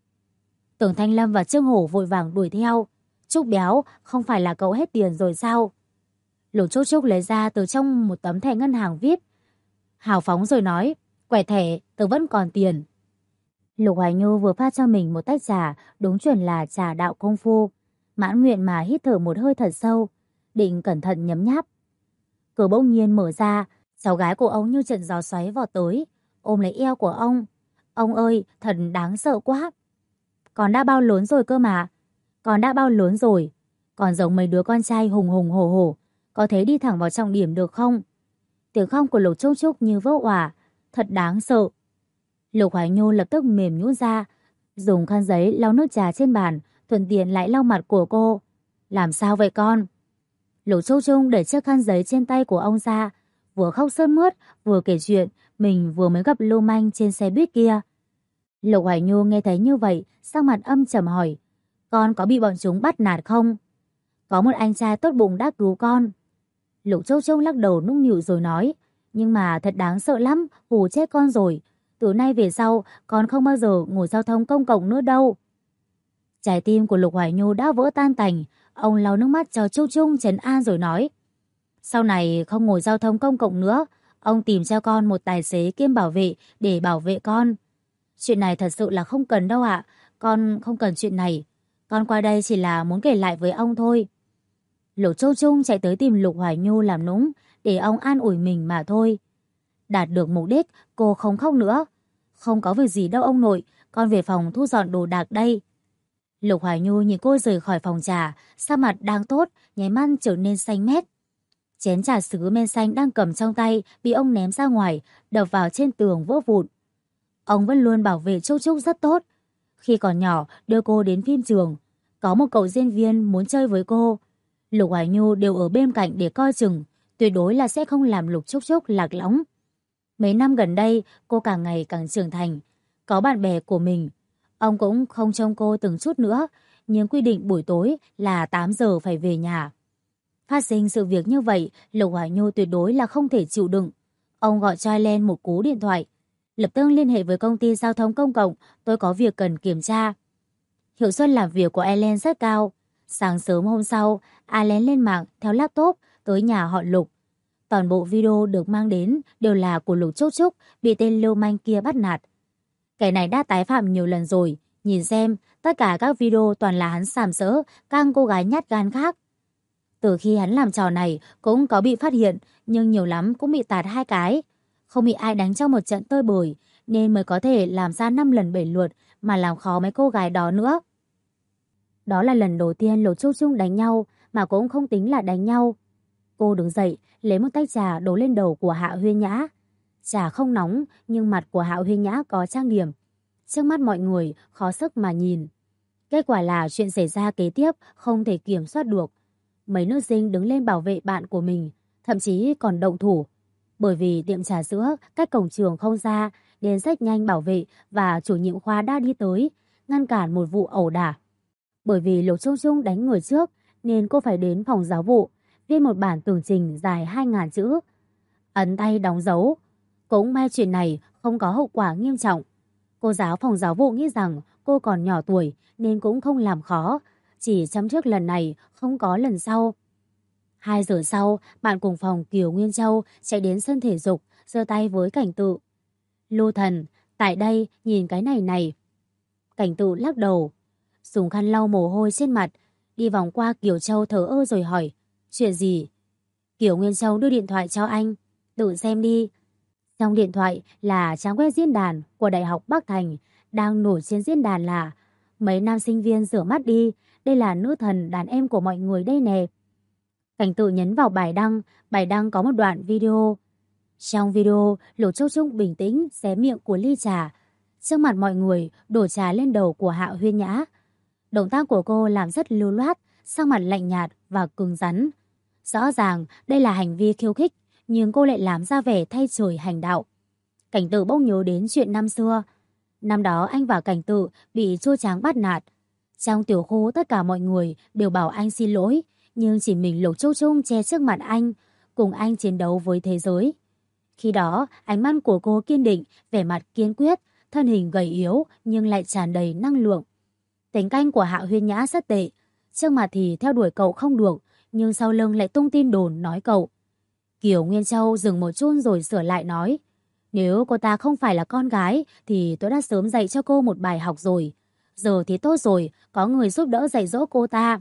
Tưởng Thanh Lâm và Trương Hổ vội vàng đuổi theo. Trúc béo, không phải là cậu hết tiền rồi sao? Lục Trúc Trúc lấy ra từ trong một tấm thẻ ngân hàng VIP. Hào phóng rồi nói. Quẻ thẻ, tớ vẫn còn tiền. Lục Hoài Nhu vừa pha cho mình một tách trà, đúng chuẩn là trà đạo công phu. Mãn nguyện mà hít thở một hơi thật sâu, định cẩn thận nhấm nháp. Cửa bỗng nhiên mở ra, cháu gái của ông như trận gió xoáy vọt tới, ôm lấy eo của ông. Ông ơi, thật đáng sợ quá. Con đã bao lớn rồi cơ mà. Con đã bao lớn rồi. Còn giống mấy đứa con trai hùng hùng hổ hổ. Có thể đi thẳng vào trọng điểm được không? Tiếng khóc của Lục Trúc Trúc như vỡ òa. Thật đáng sợ. Lục Hoài Nhu lập tức mềm nhũn ra, dùng khăn giấy lau nước trà trên bàn, thuận tiện lại lau mặt của cô. Làm sao vậy con? Lục Trúc Trúc để chiếc khăn giấy trên tay của ông ra, vừa khóc sướt mướt, vừa kể chuyện mình vừa mới gặp lưu manh trên xe buýt kia. Lục Hoài Nhu nghe thấy như vậy, sắc mặt âm trầm hỏi, con có bị bọn chúng bắt nạt không? Có một anh trai tốt bụng đã cứu con. Lục Trúc Trúc lắc đầu nũng nịu rồi nói, nhưng mà thật đáng sợ lắm, hù chết con rồi. Từ nay về sau, con không bao giờ ngồi giao thông công cộng nữa đâu. Trái tim của Lục Hoài Nhu đã vỡ tan tành. Ông lau nước mắt cho Trúc Trúc trấn an rồi nói, sau này không ngồi giao thông công cộng nữa. Ông tìm cho con một tài xế kiêm bảo vệ để bảo vệ con. Chuyện này thật sự là không cần đâu ạ. Con không cần chuyện này. Con qua đây chỉ là muốn kể lại với ông thôi. Lục Trúc Trúc chạy tới tìm Lục Hoài Nhu làm nũng để ông an ủi mình mà thôi. Đạt được mục đích, cô không khóc nữa. Không có việc gì đâu ông nội, con về phòng thu dọn đồ đạc đây. Lục Hoài Nhu nhìn cô rời khỏi phòng trà, sắc mặt đang tốt, nháy mắt trở nên xanh mét. Chén trà sứ men xanh đang cầm trong tay bị ông ném ra ngoài, đập vào trên tường vỡ vụn. Ông vẫn luôn bảo vệ Trúc Trúc rất tốt. Khi còn nhỏ, đưa cô đến phim trường. Có một cậu diễn viên muốn chơi với cô. Lục Hoài Nhu đều ở bên cạnh để coi chừng, tuyệt đối là sẽ không làm Lục Trúc Trúc lạc lõng. Mấy năm gần đây, cô càng ngày càng trưởng thành, có bạn bè của mình. Ông cũng không trông cô từng chút nữa, nhưng quy định buổi tối là 8 giờ phải về nhà. Phát sinh sự việc như vậy, Lục Hoài Nhu tuyệt đối là không thể chịu đựng. Ông gọi cho Ellen một cú điện thoại. Lập tức liên hệ với công ty giao thông công cộng, tôi có việc cần kiểm tra. Hiệu suất làm việc của Ellen rất cao. Sáng sớm hôm sau, Ellen lên mạng theo laptop tới nhà họ Lục. Toàn bộ video được mang đến đều là của Lục Trúc Trúc bị tên lưu manh kia bắt nạt. Kẻ này đã tái phạm nhiều lần rồi, nhìn xem, tất cả các video toàn là hắn sàm sỡ, căng cô gái nhát gan khác. Từ khi hắn làm trò này cũng có bị phát hiện, nhưng nhiều lắm cũng bị tạt 2 cái. Không bị ai đánh trong một trận tơi bời, nên mới có thể làm ra 5 lần 7 lượt mà làm khó mấy cô gái đó nữa. Đó là lần đầu tiên Lục Trúc Trúc đánh nhau, mà cũng không tính là đánh nhau. Cô đứng dậy, lấy một tách trà đổ lên đầu của Hạ Huyên Nhã. Trà không nóng, nhưng mặt của Hạ Huyên Nhã có trang điểm. Trước mắt mọi người, khó sức mà nhìn. Kết quả là chuyện xảy ra kế tiếp không thể kiểm soát được. Mấy nữ sinh đứng lên bảo vệ bạn của mình, thậm chí còn động thủ. Bởi vì tiệm trà sữa cách cổng trường không xa, nên rất nhanh bảo vệ và chủ nhiệm khoa đã đi tới, ngăn cản một vụ ẩu đả. Bởi vì Lục Trung Trung đánh người trước, nên cô phải đến phòng giáo vụ, viết một bản tường trình dài 2.000 chữ. Ấn tay đóng dấu. Cũng may chuyện này không có hậu quả nghiêm trọng. Cô giáo phòng giáo vụ nghĩ rằng cô còn nhỏ tuổi nên cũng không làm khó, chỉ chấm trước lần này, không có lần sau. 2 giờ sau, bạn cùng phòng Kiều Nguyên Châu chạy đến sân thể dục, giơ tay với Cảnh Tự. Lưu Thần, tại đây, nhìn cái này này. Cảnh Tự lắc đầu, dùng khăn lau mồ hôi trên mặt, đi vòng qua Kiều Châu thở ơ rồi hỏi, chuyện gì? Kiều Nguyên Châu đưa điện thoại cho anh, tự xem đi. Trong điện thoại là trang web diễn đàn của Đại học Bắc Thành, đang nổi trên diễn đàn là mấy nam sinh viên rửa mắt đi, đây là nữ thần đàn em của mọi người đây nè. Cảnh Tự nhấn vào bài đăng có một đoạn video. Trong video, Lục Trúc Trúc bình tĩnh xé miệng của ly trà. Trước mặt mọi người, đổ trà lên đầu của Hạ Huyên Nhã. Động tác của cô làm rất lưu loát, sắc mặt lạnh nhạt và cứng rắn. Rõ ràng đây là hành vi khiêu khích, nhưng cô lại làm ra vẻ thay trời hành đạo. Cảnh Tự bỗng nhớ đến chuyện năm xưa. Năm đó anh và Cảnh Tự bị Chu Tráng bắt nạt. Trong tiểu khu tất cả mọi người đều bảo anh xin lỗi, nhưng chỉ mình Lục Trúc Trúc che trước mặt anh, cùng anh chiến đấu với thế giới. Khi đó, ánh mắt của cô kiên định, vẻ mặt kiên quyết, thân hình gầy yếu nhưng lại tràn đầy năng lượng. Tính cách của Hạ Huyên Nhã rất tệ, trước mặt thì theo đuổi cậu không được, nhưng sau lưng lại tung tin đồn nói cậu. Kiều Nguyên Châu dừng một chút rồi sửa lại nói, nếu cô ta không phải là con gái thì tôi đã sớm dạy cho cô một bài học rồi. Giờ thì tốt rồi, có người giúp đỡ dạy dỗ cô ta.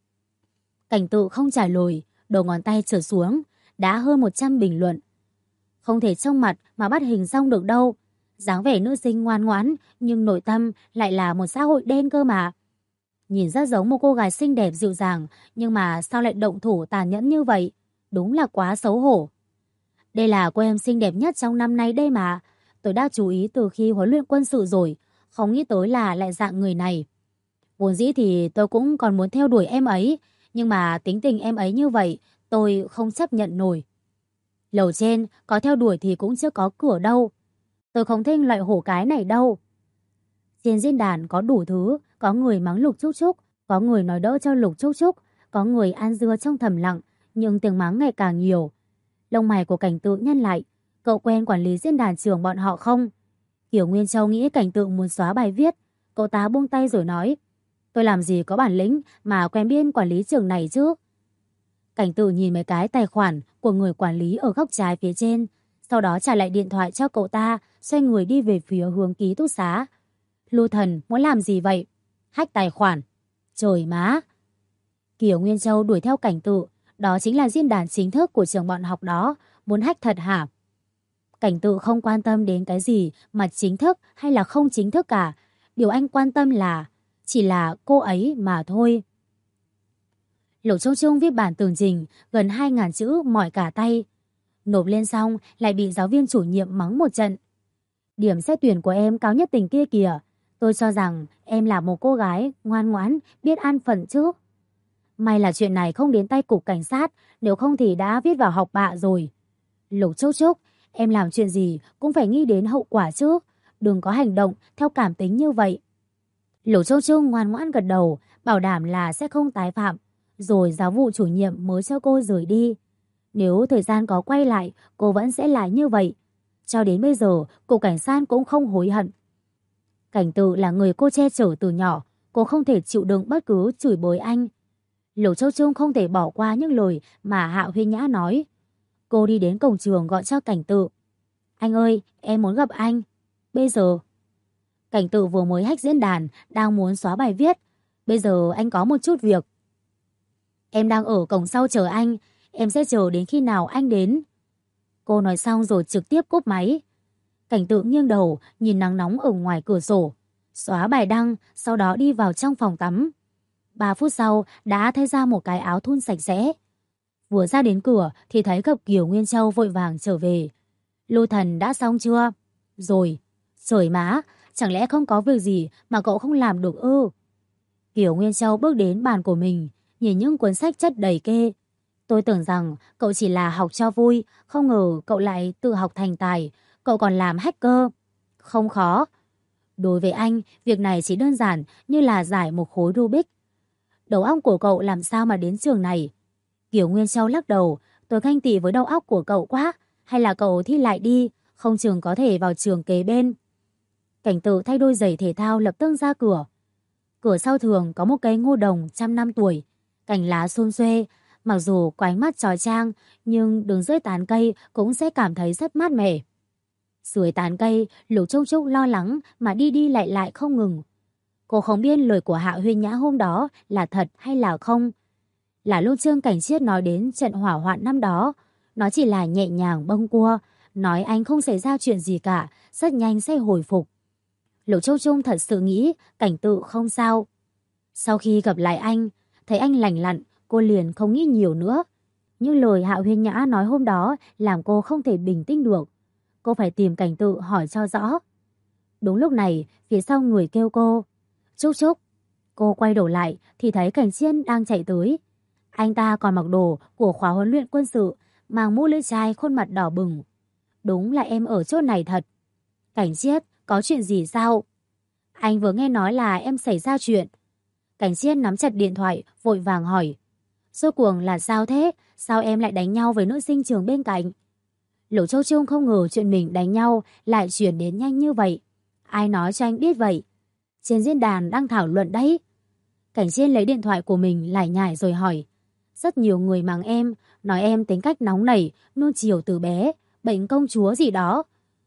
Cảnh Tự không trả lời, đầu ngón tay trở xuống, đã hơn 100 bình luận. Không thể trông mặt mà bắt hình xong được đâu. Dáng vẻ nữ sinh ngoan ngoãn, nhưng nội tâm lại là một xã hội đen cơ mà. Nhìn rất giống một cô gái xinh đẹp dịu dàng, nhưng mà sao lại động thủ tàn nhẫn như vậy? Đúng là quá xấu hổ. Đây là cô em xinh đẹp nhất trong năm nay đây mà. Tôi đã chú ý từ khi huấn luyện quân sự rồi, không nghĩ tới là lại dạng người này. Vốn dĩ thì tôi cũng còn muốn theo đuổi em ấy, nhưng mà tính tình em ấy như vậy, tôi không chấp nhận nổi. Lầu trên, có theo đuổi thì cũng chưa có cửa đâu. Tôi không thích loại hổ cái này đâu. Trên diễn đàn có đủ thứ, có người mắng Lục Trúc Trúc, có người nói đỡ cho Lục Trúc Trúc, có người ăn dưa trong thầm lặng, nhưng tiếng mắng ngày càng nhiều. Lông mày của Cảnh Tự nhăn lại, cậu quen quản lý diễn đàn trường bọn họ không? Kiều Nguyên Châu nghĩ Cảnh Tự muốn xóa bài viết, cậu ta buông tay rồi nói, tôi làm gì có bản lĩnh mà quen biết quản lý trường này chứ? Cảnh Tự nhìn mấy cái tài khoản của người quản lý ở góc trái phía trên, sau đó trả lại điện thoại cho cậu ta, xoay người đi về phía hướng ký túc xá. Lưu Thần muốn làm gì vậy? Hack tài khoản. Trời má! Kiều Nguyên Châu đuổi theo Cảnh Tự, đó chính là diễn đàn chính thức của trường bọn học đó, muốn hack thật hả? Cảnh Tự không quan tâm đến cái gì mà chính thức hay là không chính thức cả. Điều anh quan tâm là Chỉ là cô ấy mà thôi. Lục Trung Trung viết bản tường trình gần 2.000 chữ mỏi cả tay. Nộp lên xong lại bị giáo viên chủ nhiệm mắng một trận. Điểm xét tuyển của em cao nhất tỉnh kia kìa. Tôi cho rằng em là một cô gái ngoan ngoãn, biết an phận chứ. May là chuyện này không đến tay cục cảnh sát, nếu không thì đã viết vào học bạ rồi. Lục Trúc Trúc, em làm chuyện gì cũng phải nghĩ đến hậu quả chứ. Đừng có hành động theo cảm tính như vậy. Lục Trúc Trúc ngoan ngoãn gật đầu, bảo đảm là sẽ không tái phạm. Rồi giáo vụ chủ nhiệm mới cho cô rời đi. Nếu thời gian có quay lại, cô vẫn sẽ lại như vậy. Cho đến bây giờ, cục cảnh sát cũng không hối hận. Cảnh Tự là người cô che chở từ nhỏ, cô không thể chịu đựng bất cứ chửi bới anh. Lục Châu Trung không thể bỏ qua những lời mà Hạ Huyên Nhã nói. Cô đi đến cổng trường gọi cho Cảnh Tự. Anh ơi, em muốn gặp anh. Bây giờ. Cảnh Tự vừa mới hack diễn đàn, đang muốn xóa bài viết. Bây giờ anh có một chút việc. Em đang ở cổng sau chờ anh, em sẽ chờ đến khi nào anh đến. Cô nói xong rồi trực tiếp cúp máy. Cảnh Tự nghiêng đầu, nhìn nắng nóng ở ngoài cửa sổ. Xóa bài đăng, sau đó đi vào trong phòng tắm. 3 phút sau, đã thay ra một cái áo thun sạch sẽ. Vừa ra đến cửa thì thấy gặp Kiều Nguyên Châu vội vàng trở về. Lưu Thần đã xong chưa? Rồi. Trời má, chẳng lẽ không có việc gì mà cậu không làm được ư? Kiều Nguyên Châu bước đến bàn của mình, nhìn những cuốn sách chất đầy kê. Tôi tưởng rằng cậu chỉ là học cho vui, không ngờ cậu lại tự học thành tài, cậu còn làm hacker. Không khó. Đối với anh, việc này chỉ đơn giản như là giải một khối Rubik. Đầu óc của cậu làm sao mà đến trường này? Kiều Nguyên Châu lắc đầu, tôi ganh tị với đầu óc của cậu quá, hay là cậu thi lại đi, không chừng có thể vào trường kế bên. Cảnh Tự thay đôi giày thể thao lập tức ra cửa. Cửa sau thường có một cây ngô đồng 100 năm tuổi, cành lá xum xuê, mặc dù có ánh mắt chói chang, nhưng đứng dưới tán cây cũng sẽ cảm thấy rất mát mẻ. Dưới tán cây, Lục Trúc Trúc lo lắng mà đi đi lại lại không ngừng. Cô không biết lời của Hạ Huyên Nhã hôm đó là thật hay là không. Là lúc Trương Cảnh Chiết nói đến trận hỏa hoạn năm đó, nó chỉ là nhẹ nhàng bâng quơ, nói anh không xảy ra chuyện gì cả, rất nhanh sẽ hồi phục. Lục Trúc Trúc thật sự nghĩ Cảnh Tự không sao. Sau khi gặp lại anh, thấy anh lành lặn, cô liền không nghĩ nhiều nữa. Những lời Hạ Huyên Nhã nói hôm đó làm cô không thể bình tĩnh được. Cô phải tìm Cảnh Tự hỏi cho rõ. Đúng lúc này, phía sau người kêu cô. Trúc Trúc. Cô quay đầu lại thì thấy Cảnh Chiên đang chạy tới. Anh ta còn mặc đồ của khóa huấn luyện quân sự, mang mũ lưỡi chai, khuôn mặt đỏ bừng. Đúng là em ở chỗ này thật. Cảnh Chiết, có chuyện gì sao? Anh vừa nghe nói là em xảy ra chuyện. Cảnh Chiết nắm chặt điện thoại, vội vàng hỏi. Rốt cuộc là sao thế? Sao em lại đánh nhau với nữ sinh trường bên cạnh? Lục Châu Trung không ngờ chuyện mình đánh nhau lại chuyển đến nhanh như vậy. Ai nói cho anh biết vậy? Trên diễn đàn đang thảo luận đấy. Cảnh Chiên lấy điện thoại của mình lải nhải rồi hỏi. Rất nhiều người mắng em, nói em tính cách nóng nảy, nuông chiều từ bé, bệnh công chúa gì đó.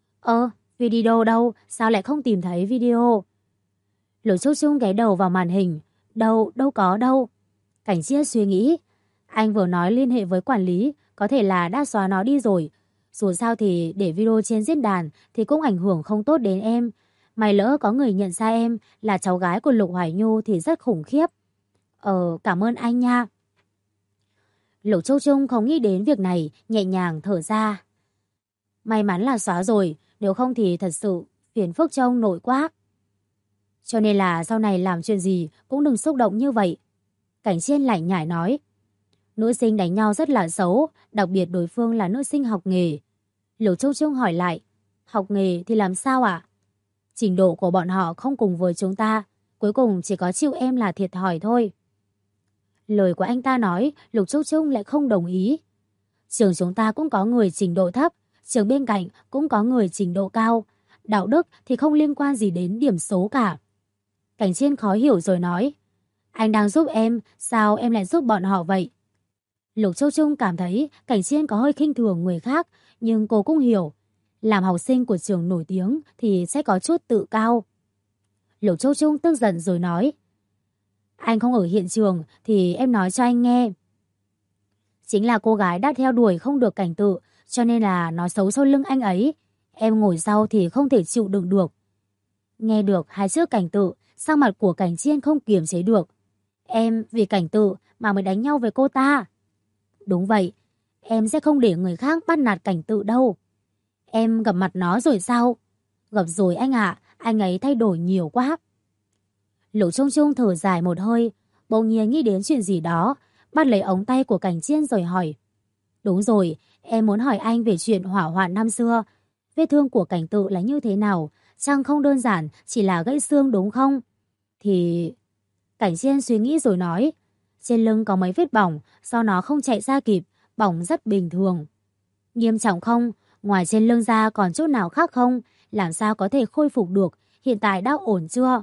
Video đâu, sao lại không tìm thấy video? Lục Trúc Trung ghé đầu vào màn hình. Đâu có đâu. Cảnh Chiết suy nghĩ. Anh vừa nói liên hệ với quản lý, có thể là đã xóa nó đi rồi. Dù sao thì để video trên diễn đàn thì cũng ảnh hưởng không tốt đến em. Mày lỡ có người nhận ra em là cháu gái của Lục Hoài Nhu thì rất khủng khiếp. Cảm ơn anh nha. Lục Châu Trung không nghĩ đến việc này, nhẹ nhàng thở ra. May mắn là xóa rồi, nếu không thì thật sự phiền phức cho ông nội quá. Cho nên là sau này làm chuyện gì cũng đừng xúc động như vậy. Cảnh Chiên lải nhải nói. Nữ sinh đánh nhau rất là xấu, đặc biệt đối phương là nữ sinh học nghề. Lục Châu Trung hỏi lại. Học nghề thì làm sao ạ? Trình độ của bọn họ không cùng với chúng ta, cuối cùng chỉ có chịu em là thiệt thòi thôi. Lời của anh ta nói, Lục Trúc Trung lại không đồng ý. Trường chúng ta cũng có người trình độ thấp, trường bên cạnh cũng có người trình độ cao. Đạo đức thì không liên quan gì đến điểm số cả. Cảnh Chiên khó hiểu rồi nói. Anh đang giúp em, sao em lại giúp bọn họ vậy? Lục Châu Trung cảm thấy Cảnh Chiên có hơi khinh thường người khác, nhưng cô cũng hiểu. Làm học sinh của trường nổi tiếng thì sẽ có chút tự cao. Lục Châu Trung tức giận rồi nói. Anh không ở hiện trường thì em nói cho anh nghe. Chính là cô gái đã theo đuổi không được Cảnh Tự, cho nên là nói xấu sau lưng anh ấy. Em ngồi sau thì không thể chịu đựng được. Nghe được hai chữ Cảnh Tự, sắc mặt của Cảnh Chiên không kiềm chế được. Em vì Cảnh Tự mà mới đánh nhau với cô ta. Đúng vậy, em sẽ không để người khác bắt nạt Cảnh Tự đâu. Em gặp mặt nó rồi sao? Gặp rồi anh ạ, anh ấy thay đổi nhiều quá. Lục Trung Trung thở dài một hơi, bỗng nhiên nghĩ đến chuyện gì đó, bắt lấy ống tay của Cảnh Chiên rồi hỏi. Đúng rồi, em muốn hỏi anh về chuyện hỏa hoạn năm xưa. Vết thương của Cảnh Tự là như thế nào? Chẳng không đơn giản, chỉ là gãy xương đúng không? Thì... Cảnh Chiên suy nghĩ rồi nói. Trên lưng có mấy vết bỏng, do nó không chạy ra kịp, bỏng rất bình thường. Nghiêm trọng không? Ngoài trên lưng ra còn chỗ nào khác không? Làm sao có thể khôi phục được? Hiện tại đã ổn chưa?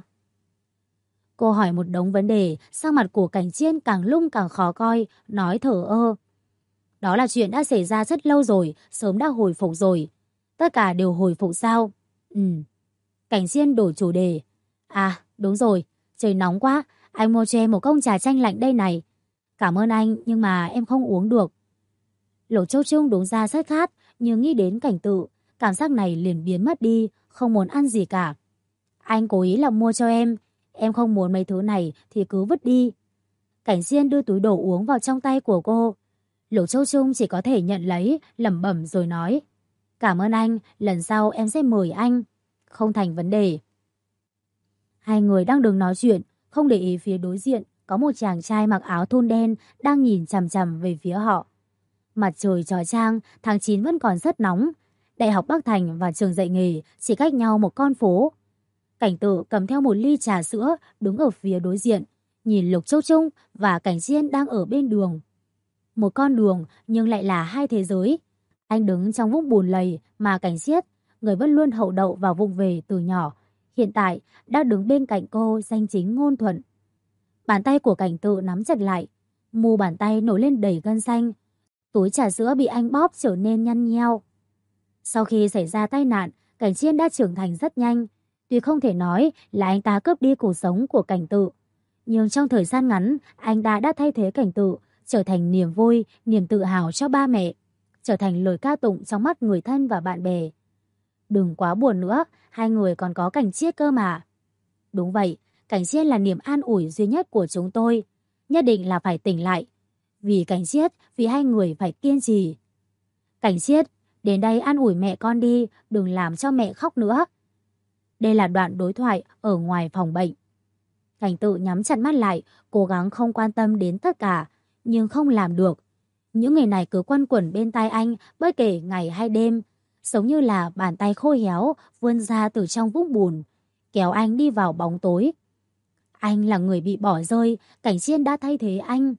Cô hỏi một đống vấn đề, sắc mặt của Cảnh Chiên càng lúc càng khó coi, nói thở ơ. Đó là chuyện đã xảy ra rất lâu rồi, sớm đã hồi phục rồi. Tất cả đều hồi phục sao? Ừ. Cảnh Chiên đổi chủ đề. À, đúng rồi, trời nóng quá, anh mua cho em một cốc trà chanh lạnh đây này. Cảm ơn anh, nhưng mà em không uống được. Lục Châu Trung đúng ra rất khát, nhưng nghĩ đến Cảnh Tự, cảm giác này liền biến mất đi, không muốn ăn gì cả. Anh cố ý là mua cho em không muốn mấy thứ này thì cứ vứt đi. Cảnh Diên đưa túi đồ uống vào trong tay của cô. Lục Châu Trung chỉ có thể nhận lấy, lẩm bẩm rồi nói. Cảm ơn anh, lần sau em sẽ mời anh. Không thành vấn đề. Hai người đang đứng nói chuyện, không để ý phía đối diện, có một chàng trai mặc áo thun đen đang nhìn chằm chằm về phía họ. Mặt trời chói chang, tháng 9 vẫn còn rất nóng. Đại học Bắc Thành và trường dạy nghề chỉ cách nhau một con phố. Cảnh Tự cầm theo một ly trà sữa, đứng ở phía đối diện, nhìn Lục Châu Trung và Cảnh Diên đang ở bên đường. Một con đường nhưng lại là hai thế giới. Anh đứng trong vũng bùn lầy mà Cảnh Diên, người vẫn luôn hậu đậu và vụng về từ nhỏ, hiện tại đã đứng bên cạnh cô danh chính ngôn thuận. Bàn tay của Cảnh Tự nắm chặt lại, mu bàn tay nổi lên đầy gân xanh. Túi trà sữa bị anh bóp trở nên nhăn nheo. Sau khi xảy ra tai nạn, Cảnh Chiên đã trưởng thành rất nhanh. Tuy không thể nói là anh ta cướp đi cuộc sống của Cảnh Tự, nhưng trong thời gian ngắn, anh ta đã thay thế Cảnh Tự, trở thành niềm vui, niềm tự hào cho ba mẹ, trở thành lời ca tụng trong mắt người thân và bạn bè. Đừng quá buồn nữa, hai người còn có Cảnh Chiết cơ mà. Đúng vậy, Cảnh Chiết là niềm an ủi duy nhất của chúng tôi. Nhất định là phải tỉnh lại. Vì Cảnh Chiết, vì hai người phải kiên trì. Cảnh Chiết, đến đây an ủi mẹ con đi, đừng làm cho mẹ khóc nữa. Đây là đoạn đối thoại ở ngoài phòng bệnh. Cảnh Tự nhắm chặt mắt lại, cố gắng không quan tâm đến tất cả, nhưng không làm được. Những người này cứ quanh quẩn bên tai anh bất kể ngày hay đêm, giống như là bàn tay khô héo vươn ra từ trong vũng bùn, kéo anh đi vào bóng tối. Anh là người bị bỏ rơi, Cảnh Chiên đã thay thế anh.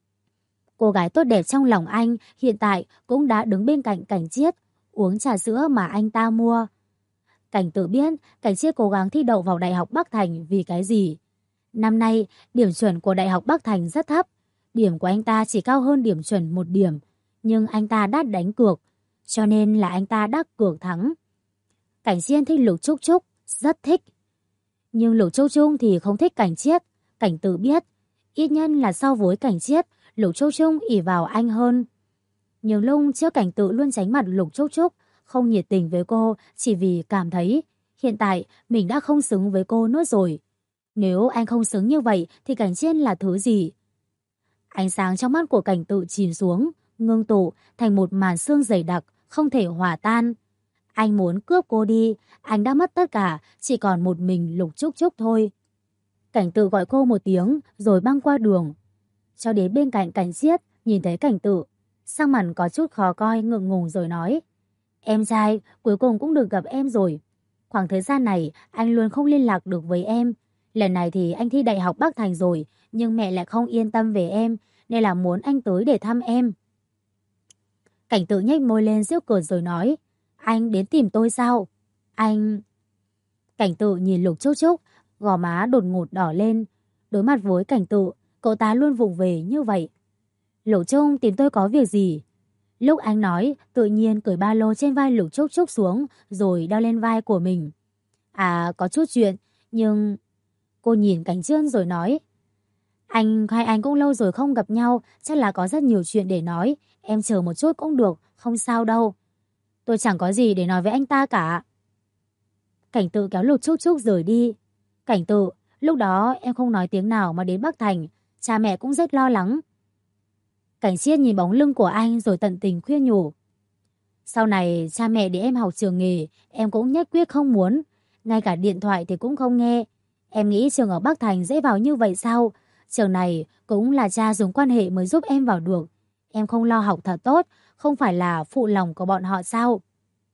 Cô gái tốt đẹp trong lòng anh hiện tại cũng đã đứng bên cạnh Cảnh Chiết, uống trà sữa mà anh ta mua. Cảnh Tự biết Cảnh Chiết cố gắng thi đậu vào Đại học Bắc Thành vì cái gì. Năm nay, điểm chuẩn của Đại học Bắc Thành rất thấp. Điểm của anh ta chỉ cao hơn điểm chuẩn 1 điểm. Nhưng anh ta đã đánh cược, cho nên là anh ta đã cược thắng. Cảnh Chiên thích Lục Trúc Trúc, rất thích. Nhưng Lục Trúc Trung thì không thích Cảnh Chiết. Cảnh Tự biết, ít nhất là so với Cảnh Chiết, Lục Trúc Trung ỷ vào anh hơn. Nhiều lúc trước Cảnh Tự luôn tránh mặt Lục Trúc Trúc, không nhiệt tình với cô chỉ vì cảm thấy hiện tại mình đã không xứng với cô nữa rồi. Nếu anh không xứng như vậy thì Cảnh Chiên là thứ gì? Ánh sáng trong mắt của Cảnh Tự chìm xuống, ngưng tụ thành một màn sương dày đặc, không thể hòa tan. Anh muốn cướp cô đi, anh đã mất tất cả, chỉ còn một mình Lục Trúc Trúc thôi. Cảnh Tự gọi cô một tiếng rồi băng qua đường. Cho đến bên cạnh Cảnh Chiết, nhìn thấy Cảnh Tự, sắc mặt có chút khó coi, ngượng ngùng rồi nói. Em trai, cuối cùng cũng được gặp em rồi. Khoảng thời gian này, anh luôn không liên lạc được với em. Lần này thì anh thi Đại học Bắc Thành rồi, nhưng mẹ lại không yên tâm về em, nên là muốn anh tới để thăm em. Cảnh Tự nhếch môi lên giễu cợt rồi nói. Anh đến tìm tôi sao? Anh... Cảnh Tự nhìn Lục Trúc Trúc, gò má đột ngột đỏ lên. Đối mặt với Cảnh Tự, cậu ta luôn vụng về như vậy. Lục Trung tìm tôi có việc gì? Lúc anh nói, tự nhiên cởi ba lô trên vai Lục Trúc Trúc xuống, rồi đeo lên vai của mình. À, có chút chuyện, nhưng... Cô nhìn Cảnh Trương rồi nói. Hai anh cũng lâu rồi không gặp nhau, chắc là có rất nhiều chuyện để nói. Em chờ một chút cũng được, không sao đâu. Tôi chẳng có gì để nói với anh ta cả. Cảnh Tự kéo Lục Trúc Trúc rời đi. Cảnh Tự, lúc đó em không nói tiếng nào mà đến Bắc Thành, cha mẹ cũng rất lo lắng. Cảnh Chiết nhìn bóng lưng của anh rồi tận tình khuyên nhủ. Sau này cha mẹ để em học trường nghề, em cũng nhất quyết không muốn. Ngay cả điện thoại thì cũng không nghe. Em nghĩ trường ở Bắc Thành dễ vào như vậy sao? Trường này cũng là cha dùng quan hệ mới giúp em vào được. Em không lo học thật tốt, không phải là phụ lòng của bọn họ sao?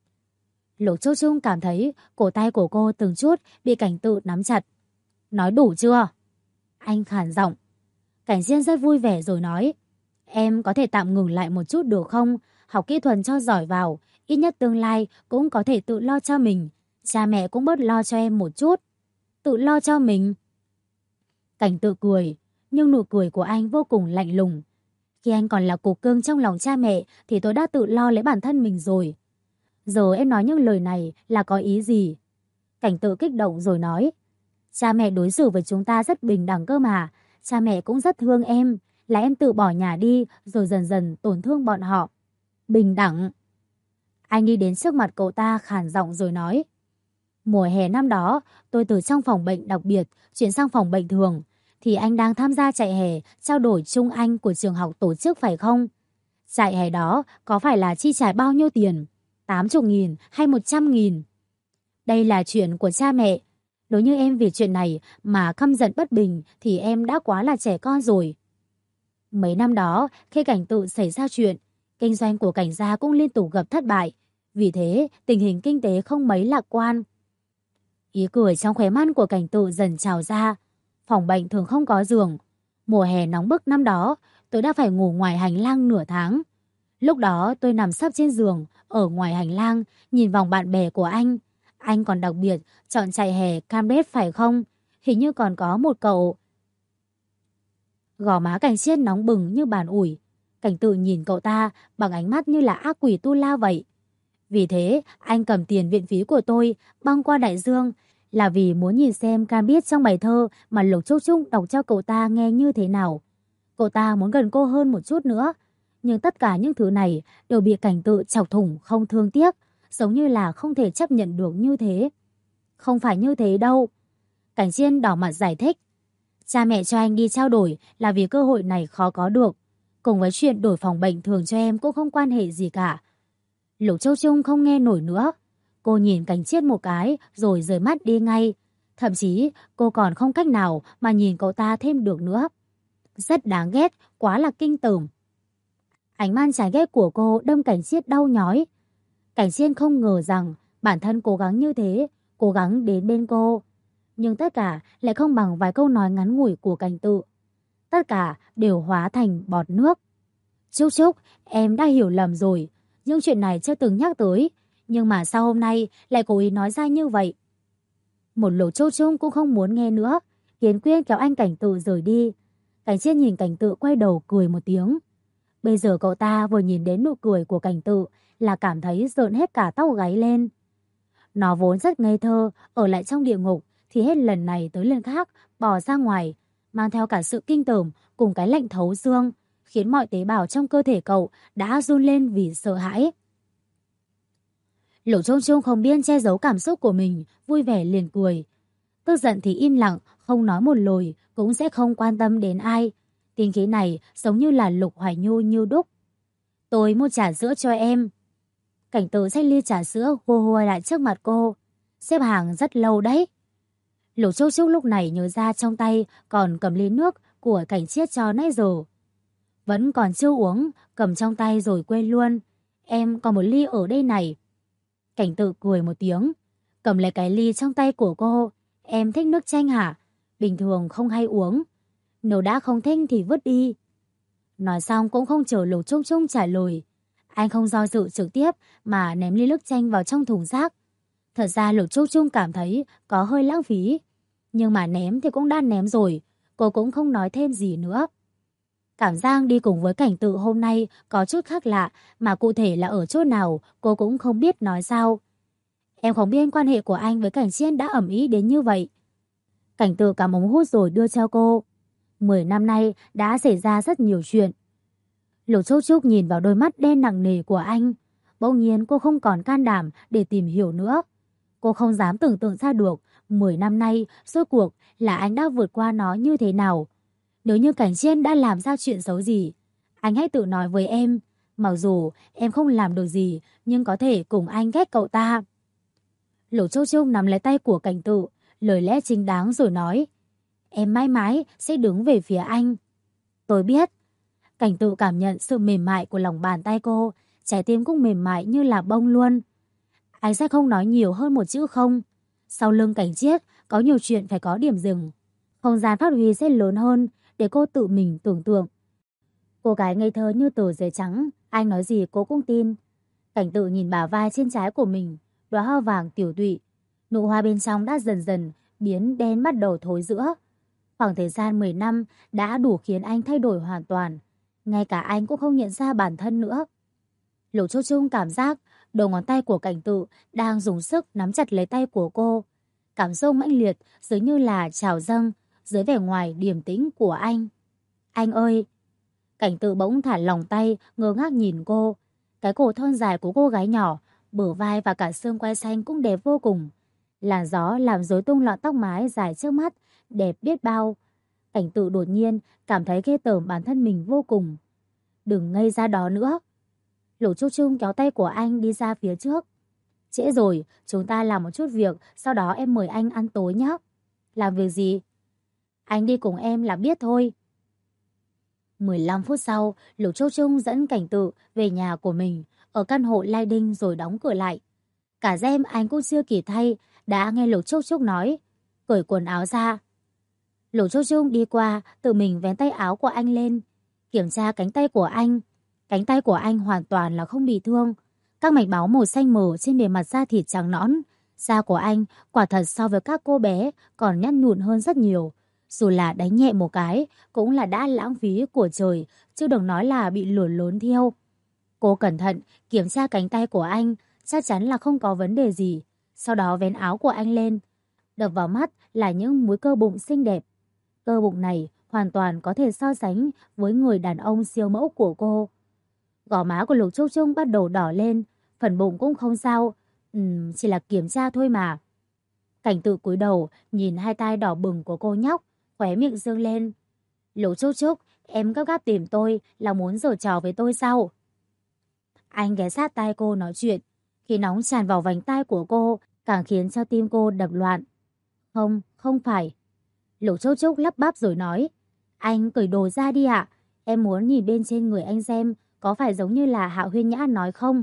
Lục Trúc Trúc cảm thấy cổ tay của cô từng chút bị Cảnh Tự nắm chặt. Nói đủ chưa? Anh khàn giọng. Cảnh Diên rất vui vẻ rồi nói. Em có thể tạm ngừng lại một chút được không? Học kỹ thuật cho giỏi vào, ít nhất tương lai cũng có thể tự lo cho mình. Cha mẹ cũng bớt lo cho em một chút. Tự lo cho mình. Cảnh Tự cười, nhưng nụ cười của anh vô cùng lạnh lùng. Khi anh còn là cục cưng trong lòng cha mẹ thì tôi đã tự lo lấy bản thân mình rồi. Giờ em nói những lời này là có ý gì? Cảnh Tự kích động rồi nói. Cha mẹ đối xử với chúng ta rất bình đẳng cơ mà. Cha mẹ cũng rất thương em. Là em tự bỏ nhà đi rồi dần dần tổn thương bọn họ. Bình đẳng. Anh đi đến trước mặt cậu ta khàn giọng rồi nói. Mùa hè năm đó, tôi từ trong phòng bệnh đặc biệt chuyển sang phòng bệnh thường. Thì anh đang tham gia chạy hè trao đổi Trung Anh của trường học tổ chức phải không? Chạy hè đó có phải là chi trả bao nhiêu tiền? 80.000 hay 100.000? Đây là chuyện của cha mẹ. Nếu như em vì chuyện này mà căm giận bất bình thì em đã quá là trẻ con rồi. Mấy năm đó, khi Cảnh Tự xảy ra chuyện, kinh doanh của Cảnh gia cũng liên tục gặp thất bại. Vì thế, tình hình kinh tế không mấy lạc quan. Ý cười trong khóe mắt của Cảnh Tự dần trào ra. Phòng bệnh thường không có giường. Mùa hè nóng bức năm đó, tôi đã phải ngủ ngoài hành lang nửa tháng. Lúc đó tôi nằm sấp trên giường, ở ngoài hành lang, nhìn vòng bạn bè của anh. Anh còn đặc biệt chọn chạy hè Cambridge phải không? Hình như còn có một cậu. Gò má Cảnh Chiết nóng bừng như bàn ủi. Cảnh Tự nhìn cậu ta bằng ánh mắt như là ác quỷ tu la vậy. Vì thế, anh cầm tiền viện phí của tôi băng qua đại dương là vì muốn nhìn xem Cambridge trong bài thơ mà Lục Trúc Trúc đọc cho cậu ta nghe như thế nào. Cậu ta muốn gần cô hơn một chút nữa. Nhưng tất cả những thứ này đều bị Cảnh Tự chọc thủng không thương tiếc, giống như là không thể chấp nhận được như thế. Không phải như thế đâu. Cảnh Chiên đỏ mặt giải thích. Cha mẹ cho anh đi trao đổi là vì cơ hội này khó có được. Cùng với chuyện đổi phòng bệnh thường cho em cũng không quan hệ gì cả. Lục Châu Trung không nghe nổi nữa. Cô nhìn Cảnh Chiết một cái rồi rời mắt đi ngay. Thậm chí cô còn không cách nào mà nhìn cậu ta thêm được nữa. Rất đáng ghét, quá là kinh tởm. Ánh mắt chán ghét của cô đâm Cảnh Chiết đau nhói. Cảnh Chiết không ngờ rằng bản thân cố gắng như thế, cố gắng đến bên cô. Nhưng tất cả lại không bằng vài câu nói ngắn ngủi của Cảnh Tự. Tất cả đều hóa thành bọt nước. Trúc Trúc, em đã hiểu lầm rồi. Những chuyện này chưa từng nhắc tới. Nhưng mà sao hôm nay lại cố ý nói ra như vậy? Một Lục Trúc Trúc cũng không muốn nghe nữa. Kiến quyết kéo anh Cảnh Tự rời đi. Cảnh Chiết nhìn Cảnh Tự quay đầu cười một tiếng. Bây giờ cậu ta vừa nhìn đến nụ cười của Cảnh Tự là cảm thấy rợn hết cả tóc gáy lên. Nó vốn rất ngây thơ, ở lại trong địa ngục thì hết lần này tới lần khác bỏ ra ngoài, mang theo cả sự kinh tởm cùng cái lạnh thấu xương, khiến mọi tế bào trong cơ thể cậu đã run lên vì sợ hãi. Lục Trung Trung không biết che giấu cảm xúc của mình, vui vẻ liền cười. Tức giận thì im lặng, không nói một lời, cũng sẽ không quan tâm đến ai. Tính khí này giống như là Lục Hoài Nhu như đúc. Tôi mua trà sữa cho em. Cảnh Tự xách ly trà sữa hô hô lại trước mặt cô. Xếp hàng rất lâu đấy. Lục Trúc Trúc lúc này nhớ ra trong tay còn cầm ly nước của Cảnh Chiết cho nãy giờ. Vẫn còn chưa uống, cầm trong tay rồi quên luôn. Em còn một ly ở đây này. Cảnh Tự cười một tiếng, cầm lấy cái ly trong tay của cô. Em thích nước chanh hả? Bình thường không hay uống. Nếu đã không thích thì vứt đi. Nói xong cũng không chờ Lục Trúc Trúc trả lời. Anh không do dự trực tiếp mà ném ly nước chanh vào trong thùng rác. Thật ra Lục Trúc Trúc cảm thấy có hơi lãng phí. Nhưng mà ném thì cũng đã ném rồi. Cô cũng không nói thêm gì nữa. Cảm giác đi cùng với Cảnh Tự hôm nay có chút khác lạ, mà cụ thể là ở chỗ nào cô cũng không biết nói sao. Em không biết quan hệ của anh với Cảnh Chiết đã ầm ĩ đến như vậy. Cảnh Tự cầm ống hút rồi đưa cho cô. 10 năm nay đã xảy ra rất nhiều chuyện. Lục Trúc Trúc nhìn vào đôi mắt đen nặng nề của anh. Bỗng nhiên cô không còn can đảm để tìm hiểu nữa. Cô không dám tưởng tượng ra được 10 năm nay rốt cuộc là anh đã vượt qua nó như thế nào. Nếu như Cảnh Chiết đã làm ra chuyện xấu gì, anh hãy tự nói với em. Mặc dù em không làm được gì, nhưng có thể cùng anh ghét cậu ta. Lỗ Châu Châu nắm lấy tay của Cảnh Tự, lời lẽ chính đáng rồi nói. Em mãi mãi sẽ đứng về phía anh. Tôi biết. Cảnh Tự cảm nhận sự mềm mại của lòng bàn tay cô, trái tim cũng mềm mại như là bông luôn. Anh sẽ không nói nhiều hơn một chữ không? Sau lưng Cảnh Chiết có nhiều chuyện phải có điểm dừng. Không gian phát huy sẽ lớn hơn để cô tự mình tưởng tượng. Cô gái ngây thơ như tờ giấy trắng, anh nói gì cô cũng tin. Cảnh Tự nhìn bả vai trên trái của mình, đóa hoa vàng tiểu tụy. Nụ hoa bên trong đã dần dần biến đen bắt đầu thối rữa. Khoảng thời gian 10 năm đã đủ khiến anh thay đổi hoàn toàn. Ngay cả anh cũng không nhận ra bản thân nữa. Lục Châu Trung cảm giác đầu ngón tay của Cảnh Tự đang dùng sức nắm chặt lấy tay của cô. Cảm xúc mãnh liệt dường như là trào dâng dưới vẻ ngoài điềm tĩnh của anh. Anh ơi! Cảnh Tự bỗng thả lỏng tay, ngơ ngác nhìn cô. Cái cổ thon dài của cô gái nhỏ, bờ vai và cả xương quai xanh cũng đẹp vô cùng. Làn gió làm rối tung lọn tóc mái dài trước mắt, đẹp biết bao. Cảnh Tự đột nhiên cảm thấy ghê tởm bản thân mình vô cùng. Đừng ngây ra đó nữa. Lục Trúc Trung kéo tay của anh đi ra phía trước. Trễ rồi, chúng ta làm một chút việc, sau đó em mời anh ăn tối nhé. Làm việc gì? Anh đi cùng em là biết thôi. 15 phút sau, Lục Trúc Trung dẫn Cảnh Tự về nhà của mình, ở căn hộ Lai Đinh rồi đóng cửa lại. Cả dêm anh cũng chưa kịp thay, đã nghe Lục Trúc Trúc nói, cởi quần áo ra. Lục Trúc Trung đi qua, tự mình vén tay áo của anh lên, kiểm tra cánh tay của anh. Cánh tay của anh hoàn toàn là không bị thương. Các mạch máu màu xanh mờ trên bề mặt da thịt trắng nõn. Da của anh quả thật so với các cô bé còn nhăn nhụn hơn rất nhiều. Dù là đánh nhẹ một cái cũng là đã lãng phí của trời, chứ đừng nói là bị lửa lớn thiêu. Cô cẩn thận kiểm tra cánh tay của anh, chắc chắn là không có vấn đề gì. Sau đó vén áo của anh lên. Đập vào mắt là những múi cơ bụng xinh đẹp. Cơ bụng này hoàn toàn có thể so sánh với người đàn ông siêu mẫu của cô. Gò má của Lục Trúc Trung bắt đầu đỏ lên, phần bụng cũng không sao, chỉ là kiểm tra thôi mà. Cảnh Tự cúi đầu nhìn hai tay đỏ bừng của cô nhóc, khóe miệng dương lên. Lục Trúc Trúc, em gấp gáp tìm tôi là muốn giở trò với tôi sao? Anh ghé sát tai cô nói chuyện, khí nóng tràn vào vành tai của cô, càng khiến cho tim cô đập loạn. Không, không phải. Lục Trúc Trúc lắp bắp rồi nói. Anh cởi đồ ra đi ạ, em muốn nhìn bên trên người anh xem có phải giống như là Hạ Huyên Nhã nói không?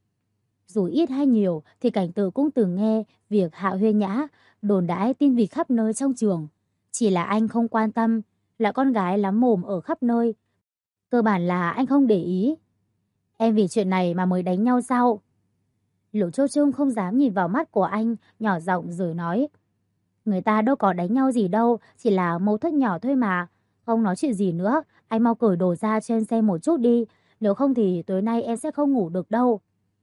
Dù ít hay nhiều thì Cảnh Tự cũng từng nghe việc Hạ Huyên Nhã đồn đãi tin vịt khắp nơi trong trường. Chỉ là anh không quan tâm, là con gái lắm mồm ở khắp nơi. Cơ bản là anh không để ý. Em vì chuyện này mà mới đánh nhau sao? Lục Châu Trung không dám nhìn vào mắt của anh, nhỏ giọng rồi nói. Người ta đâu có đánh nhau gì đâu, chỉ là mâu thuẫn nhỏ thôi mà. Không nói chuyện gì nữa, anh mau cởi đồ ra cho em xem một chút đi. Nếu không thì tối nay em sẽ không ngủ được đâu.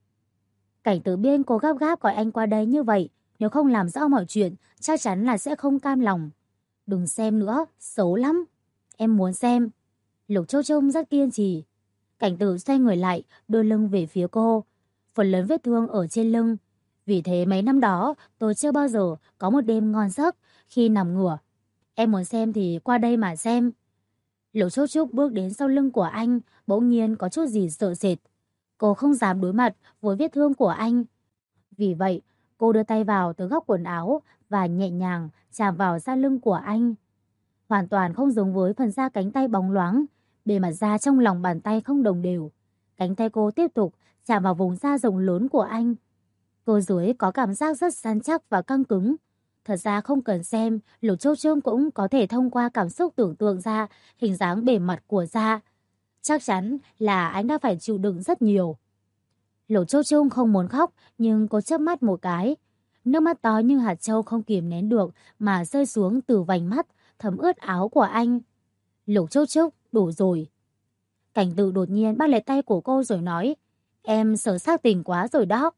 Cảnh Tự biết cô gấp gáp gọi anh qua đây như vậy, nếu không làm rõ mọi chuyện, chắc chắn là sẽ không cam lòng. Đừng xem nữa, xấu lắm. Em muốn xem. Lục Châu Trung rất kiên trì. Cảnh Tự xoay người lại, đưa lưng về phía cô. Phần lớn vết thương ở trên lưng. Vì thế mấy năm đó, tôi chưa bao giờ có một đêm ngon giấc khi nằm ngửa. Em muốn xem thì qua đây mà xem. Lục Trúc Trúc bước đến sau lưng của anh, bỗng nhiên có chút gì sợ sệt. Cô không dám đối mặt với vết thương của anh. Vì vậy, cô đưa tay vào từ góc quần áo và nhẹ nhàng chạm vào da lưng của anh. Hoàn toàn không giống với phần da cánh tay bóng loáng, bề mặt da trong lòng bàn tay không đồng đều. Cánh tay cô tiếp tục chạm vào vùng da rộng lớn của anh. Cơ dưới có cảm giác rất săn chắc và căng cứng. Thật ra không cần xem, Lục Châu Trương cũng có thể thông qua cảm xúc tưởng tượng ra hình dáng bề mặt của da. Chắc chắn là anh đã phải chịu đựng rất nhiều. Lục Châu Trung không muốn khóc, nhưng cô chớp mắt một cái. Nước mắt to như hạt châu không kìm nén được mà rơi xuống từ vành mắt, thấm ướt áo của anh. Lục Châu Trúc, đủ rồi. Cảnh Tự đột nhiên bắt lấy tay của cô rồi nói, em sợ xác tình quá rồi đó.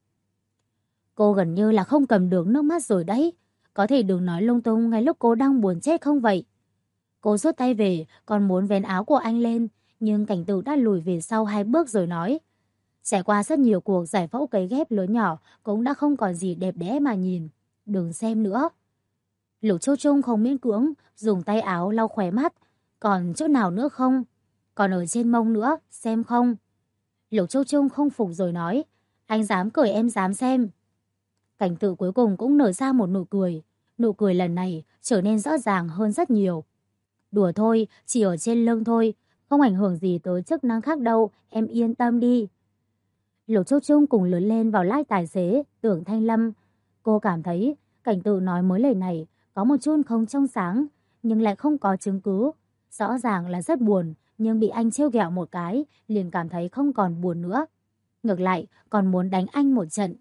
Cô gần như là không cầm được nước mắt rồi đấy. Có thể đừng nói lung tung ngay lúc cô đang buồn chết không vậy? Cô rút tay về, còn muốn vén áo của anh lên, nhưng Cảnh Tự đã lùi về sau 2 bước rồi nói. Trải qua rất nhiều cuộc giải phẫu cấy ghép lớn nhỏ cũng đã không còn gì đẹp đẽ mà nhìn. Đừng xem nữa. Lục Châu Trung không miễn cưỡng, dùng tay áo lau khóe mắt. Còn chỗ nào nữa không? Còn ở trên mông nữa, xem không? Lục Châu Trung không phục rồi nói, anh dám cười em dám xem. Cảnh Tự cuối cùng cũng nở ra một nụ cười. Nụ cười lần này trở nên rõ ràng hơn rất nhiều. Đùa thôi, chỉ ở trên lưng thôi, không ảnh hưởng gì tới chức năng khác đâu, em yên tâm đi. Lục Châu Trung cùng lớn lên vào lái tài xế, Tưởng Thanh Lâm. Cô cảm thấy Cảnh Tự nói mới lời này có một chút không trong sáng, nhưng lại không có chứng cứ. Rõ ràng là rất buồn, nhưng bị anh trêu ghẹo một cái, liền cảm thấy không còn buồn nữa. Ngược lại, còn muốn đánh anh một trận.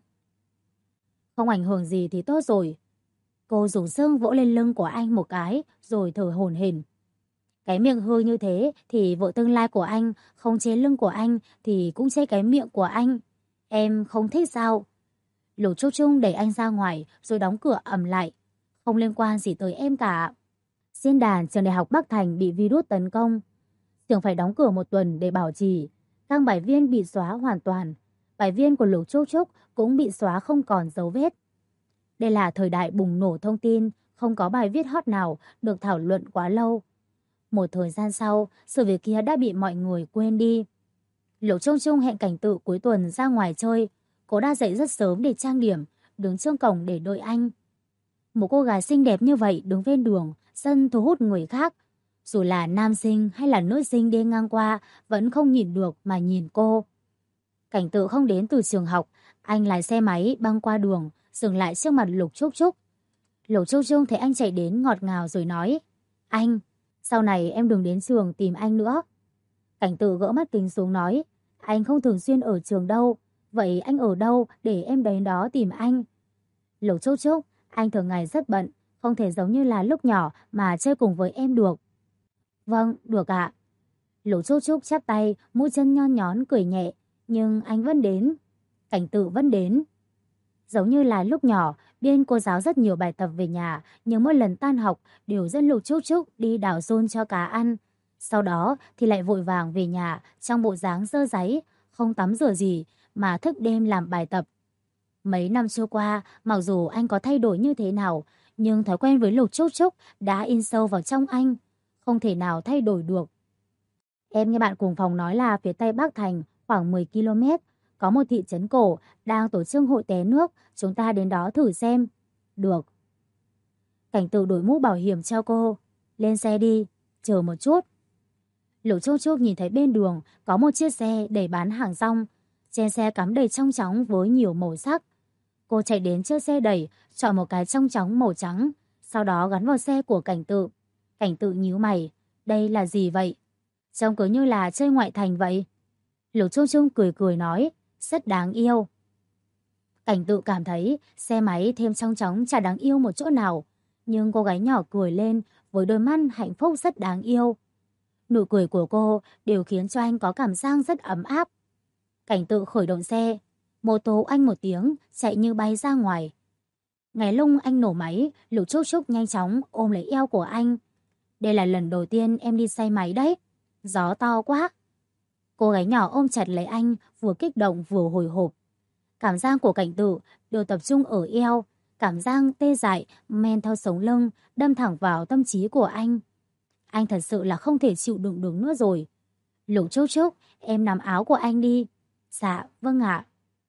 Không ảnh hưởng gì thì tốt rồi. Cô dùng xương vỗ lên lưng của anh một cái, rồi thở hổn hển. Cái miệng hư như thế thì vợ tương lai của anh, không chế lưng của anh thì cũng chế cái miệng của anh. Em không thích sao? Lục Trúc Trung đẩy anh ra ngoài rồi đóng cửa ầm lại. Không liên quan gì tới em cả. Diễn đàn trường đại học Bắc Thành bị virus tấn công. Trường phải đóng cửa một tuần để bảo trì. Các bài viên bị xóa hoàn toàn. Bài viên của Lục Trúc Trúc cũng bị xóa không còn dấu vết. Đây là thời đại bùng nổ thông tin, không có bài viết hot nào được thảo luận quá lâu. Một thời gian sau, sự việc kia đã bị mọi người quên đi. Lục Trung Trung hẹn Cảnh Tự cuối tuần ra ngoài chơi. Cô đã dậy rất sớm để trang điểm, đứng trước cổng để đợi anh. Một cô gái xinh đẹp như vậy đứng ven đường, sân thu hút người khác. Dù là nam sinh hay là nữ sinh đi ngang qua, vẫn không nhìn được mà nhìn cô. Cảnh Tự không đến từ trường học, anh lái xe máy băng qua đường, dừng lại trước mặt Lục Trúc Trúc. Lục Trúc Trúc thấy anh chạy đến ngọt ngào rồi nói, anh, sau này em đừng đến trường tìm anh nữa. Cảnh Tự gỡ mắt kính xuống nói, anh không thường xuyên ở trường đâu, vậy anh ở đâu để em đến đó tìm anh? Lục Trúc Trúc, anh thường ngày rất bận, không thể giống như là lúc nhỏ mà chơi cùng với em được. Vâng, được ạ. Lục Trúc Trúc chắp tay, mũi chân nhon nhón cười nhẹ, nhưng anh vẫn đến. Cảnh Tự vẫn đến. Giống như là lúc nhỏ, bên cô giáo rất nhiều bài tập về nhà, nhưng mỗi lần tan học đều dẫn Lục Trúc Trúc đi đảo giôn cho cá ăn. Sau đó thì lại vội vàng về nhà trong bộ dáng dơ dáy, không tắm rửa gì mà thức đêm làm bài tập. Mấy năm trôi qua, mặc dù anh có thay đổi như thế nào, nhưng thói quen với Lục Trúc Trúc đã in sâu vào trong anh, không thể nào thay đổi được. Em nghe bạn cùng phòng nói là phía tây Bắc Thành khoảng 10 km, có một thị trấn cổ đang tổ chức hội té nước, chúng ta đến đó thử xem. Được. Cảnh Tự đổi mũ bảo hiểm cho cô. Lên xe đi, chờ một chút. Lục Trúc Trúc nhìn thấy bên đường có một chiếc xe để bán hàng rong. Trên xe cắm đầy trong chóng với nhiều màu sắc. Cô chạy đến trước xe đẩy, chọn một cái trong chóng màu trắng, sau đó gắn vào xe của Cảnh Tự. Cảnh Tự nhíu mày, đây là gì vậy? Trông cứ như là chơi ngoại thành vậy. Lục Trung Trung cười cười nói, rất đáng yêu. Cảnh Tự cảm thấy xe máy thêm trong chóng chả đáng yêu một chỗ nào, nhưng cô gái nhỏ cười lên với đôi mắt hạnh phúc rất đáng yêu. Nụ cười của cô đều khiến cho anh có cảm giác rất ấm áp. Cảnh Tự khởi động xe, mô tô anh một tiếng chạy như bay ra ngoài. Ngay lúc anh nổ máy, Lục Trúc Trúc nhanh chóng ôm lấy eo của anh. Đây là lần đầu tiên em đi xe máy đấy. Gió to quá. Cô gái nhỏ ôm chặt lấy anh, vừa kích động vừa hồi hộp. Cảm giác của Cảnh Tự đều tập trung ở eo, cảm giác tê dại men theo sống lưng, đâm thẳng vào tâm trí của anh. Anh thật sự là không thể chịu đựng được nữa rồi. Lục Trúc Trúc, em nắm áo của anh đi. Dạ, vâng ạ.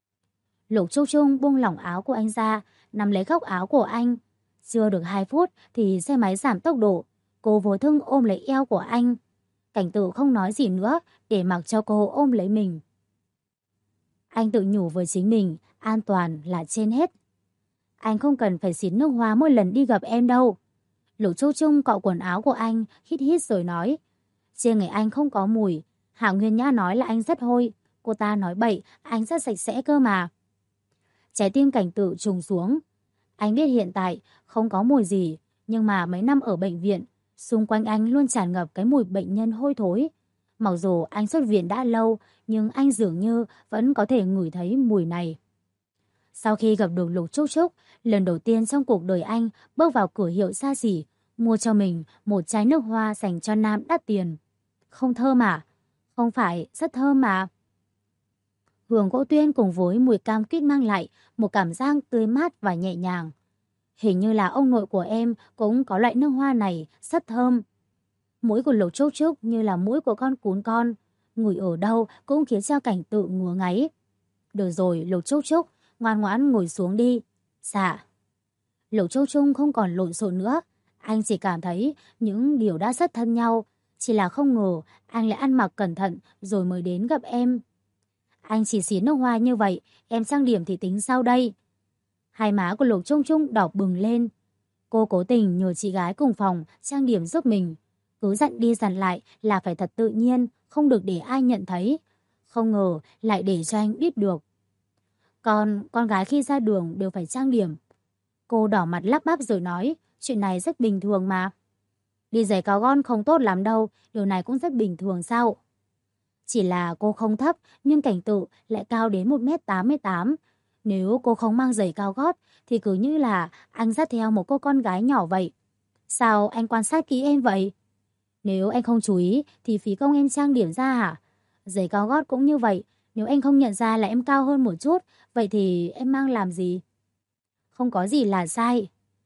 Lục Trúc Trung buông lỏng áo của anh ra, nắm lấy góc áo của anh. Chưa được 2 phút thì xe máy giảm tốc độ. Cô vô thức ôm lấy eo của anh. Cảnh Tự không nói gì nữa để mặc cho cô ôm lấy mình. Anh tự nhủ với chính mình, an toàn là trên hết. Anh không cần phải xịt nước hoa mỗi lần đi gặp em đâu. Lục Trúc Trung cọ quần áo của anh, hít hít rồi nói. Trên người anh không có mùi. Hạ Nguyên Nhã nói là anh rất hôi. Cô ta nói bậy, anh rất sạch sẽ cơ mà. Trái tim Cảnh Tự trùng xuống. Anh biết hiện tại không có mùi gì, nhưng mà mấy năm ở bệnh viện, xung quanh anh luôn tràn ngập cái mùi bệnh nhân hôi thối. Mặc dù anh xuất viện đã lâu, nhưng anh dường như vẫn có thể ngửi thấy mùi này. Sau khi gặp được Lục Trúc Trúc, lần đầu tiên trong cuộc đời anh bước vào cửa hiệu xa xỉ, mua cho mình một chai nước hoa dành cho nam đắt tiền. Không thơm à? Không phải, rất thơm mà. Hương gỗ tuyên cùng với mùi cam quýt mang lại một cảm giác tươi mát và nhẹ nhàng. Hình như là ông nội của em cũng có loại nước hoa này, rất thơm. Mũi của Lục Trúc Trúc như là mũi của con cún con, ngửi ở đâu cũng khiến cho Cảnh Tự ngứa ngáy. Được rồi, Lục Trúc Trúc, ngoan ngoãn ngồi xuống đi. Dạ. Lục Trúc Trúc không còn lộn xộn nữa. Anh chỉ cảm thấy những điều đã rất thân nhau. Chỉ là không ngờ anh lại ăn mặc cẩn thận rồi mới đến gặp em. Anh chỉ xí nước hoa như vậy, em trang điểm thì tính sao đây? Hai má của Lục Trúc Trúc đỏ bừng lên. Cô cố tình nhờ chị gái cùng phòng trang điểm giúp mình. Cứ dặn đi dặn lại là phải thật tự nhiên, không được để ai nhận thấy. Không ngờ lại để cho anh biết được. Con gái khi ra đường đều phải trang điểm. Cô đỏ mặt lắp bắp rồi nói, chuyện này rất bình thường mà. Đi giày cao gót không tốt lắm đâu, điều này cũng rất bình thường sao? Chỉ là cô không thấp, nhưng Cảnh Tự lại cao đến 1m88. Nếu cô không mang giày cao gót, thì cứ như là anh dắt theo một cô con gái nhỏ vậy. Sao anh quan sát kỹ em vậy? Nếu anh không chú ý, thì phí công em trang điểm ra hả? Giày cao gót cũng như vậy, nếu anh không nhận ra là em cao hơn một chút, vậy thì em mang làm gì? Không có gì là sai.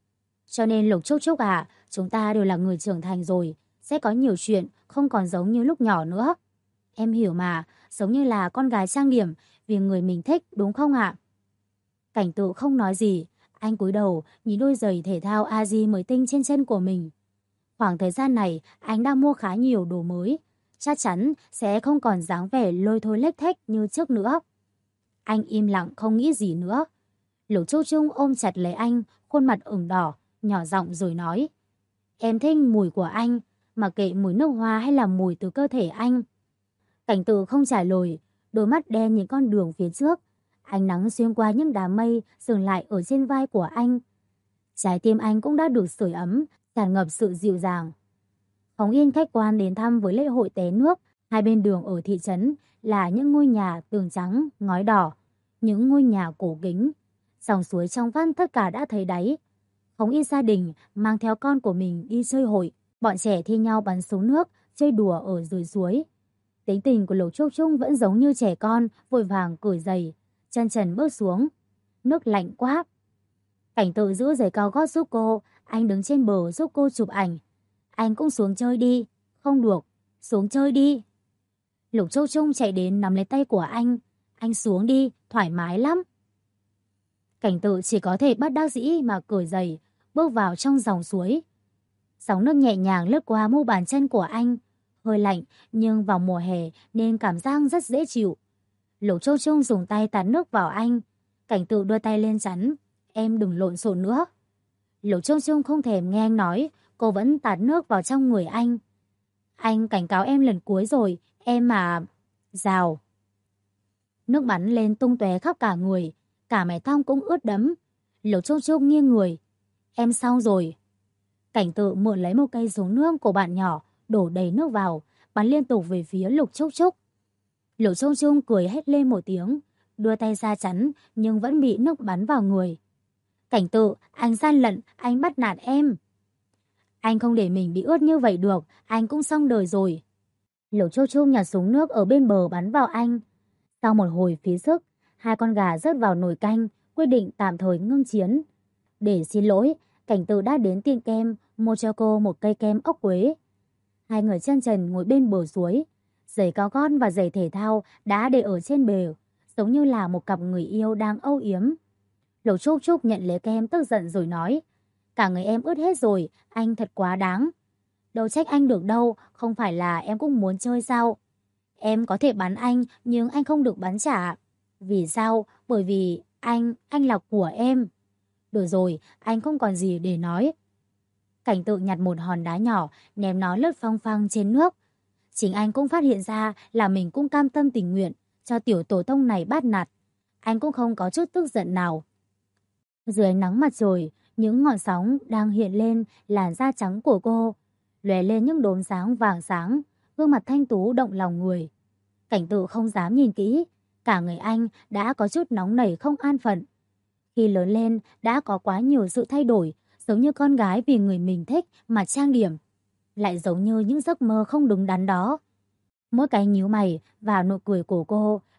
Cho nên Lục Trúc Trúc à, chúng ta đều là người trưởng thành rồi, sẽ có nhiều chuyện không còn giống như lúc nhỏ nữa. Em hiểu mà, giống như là con gái trang điểm vì người mình thích đúng không ạ? Cảnh Tự không nói gì, anh cúi đầu nhìn đôi giày thể thao Aji mới tinh trên chân của mình. Khoảng thời gian này anh đang mua khá nhiều đồ mới, chắc chắn sẽ không còn dáng vẻ lôi thôi lếch thếch như trước nữa. Anh im lặng không nghĩ gì nữa. Lục Trúc Trúc ôm chặt lấy anh, khuôn mặt ửng đỏ, nhỏ giọng rồi nói. Em thích mùi của anh, mặc kệ mùi nước hoa hay là mùi từ cơ thể anh. Cảnh Tự không trả lời, đôi mắt đen nhìn con đường phía trước. Ánh nắng xuyên qua những đám mây dừng lại ở trên vai của anh. Trái tim anh cũng đã được sưởi ấm, tràn ngập sự dịu dàng. Phóng viên khách quan đến thăm với lễ hội té nước. Hai bên đường ở thị trấn là những ngôi nhà tường trắng, ngói đỏ, những ngôi nhà cổ kính. Dòng suối trong vắt tất cả đã thấy đáy. Phóng viên gia đình mang theo con của mình đi chơi hội. Bọn trẻ thi nhau bắn súng nước, chơi đùa ở dưới suối. Tính tình của Lục Trúc Trúc vẫn giống như trẻ con, vội vàng cởi giày, chân trần bước xuống. Nước lạnh quá. Cảnh Tự giữ giày cao gót giúp cô, anh đứng trên bờ giúp cô chụp ảnh. Anh cũng xuống chơi đi. Không được, xuống chơi đi. Lục Trúc Trúc chạy đến nắm lấy tay của anh. Anh xuống đi, thoải mái lắm. Cảnh Tự chỉ có thể bất đắc dĩ mà cởi giày, bước vào trong dòng suối. Sóng nước nhẹ nhàng lướt qua mu bàn chân của anh. Hơi lạnh, nhưng vào mùa hè nên cảm giác rất dễ chịu. Lục Trúc Trúc dùng tay tạt nước vào anh. Cảnh Tự đưa tay lên chắn. Em đừng lộn xộn nữa. Lục Trúc Trúc không thèm nghe anh nói, cô vẫn tạt nước vào trong người anh. Anh cảnh cáo em lần cuối rồi, em mà... Rào. Nước bắn lên tung tóe khắp cả người, cả mái tóc cũng ướt đẫm. Lục Trúc Trúc nghiêng người. Em xong rồi. Cảnh Tự mượn lấy một cây súng nước của bạn nhỏ, đổ đầy nước vào, bắn liên tục về phía Lục Trúc Trúc. Lục Trúc Trúc cười hét lên một tiếng, đưa tay ra chắn nhưng vẫn bị nước bắn vào người. Cảnh Tự, anh gian lận, anh bắt nạt em. Anh không để mình bị ướt như vậy được, anh cũng xong đời rồi. Lục Trúc Trúc nhặt súng nước ở bên bờ bắn vào anh. Sau một hồi phí sức, hai con gà rớt vào nồi canh, quyết định tạm thời ngưng chiến. Để xin lỗi, Cảnh Tự đã đến tiệm kem, mua cho cô một cây kem ốc quế. Hai người chân trần ngồi bên bờ suối. Giày cao gót và giày thể thao đã để ở trên bờ, giống như là một cặp người yêu đang âu yếm. Lục Trúc Trúc nhận lấy kem tức giận rồi nói. Cả người em ướt hết rồi, anh thật quá đáng. Đâu trách anh được đâu, không phải là em cũng muốn chơi sao? Em có thể bắn anh, nhưng anh không được bắn trả. Vì sao? Bởi vì anh là của em. Được rồi, anh không còn gì để nói. Cảnh Tự nhặt một hòn đá nhỏ, ném nó lướt phăng phăng trên nước. Chính anh cũng phát hiện ra là mình cũng cam tâm tình nguyện cho tiểu tổ tông này bắt nạt. Anh cũng không có chút tức giận nào. Dưới ánh nắng mặt trời, những ngọn sóng đang hiện lên làn da trắng của cô, lóe lên những đốm sáng vàng sáng, gương mặt thanh tú động lòng người. Cảnh Tự không dám nhìn kỹ, cả người anh đã có chút nóng nảy không an phận. Khi lớn lên đã có quá nhiều sự thay đổi, giống như con gái vì người mình thích mà trang điểm, lại giống như những giấc mơ không đúng đắn đó. Mỗi cái nhíu mày và nụ cười của cô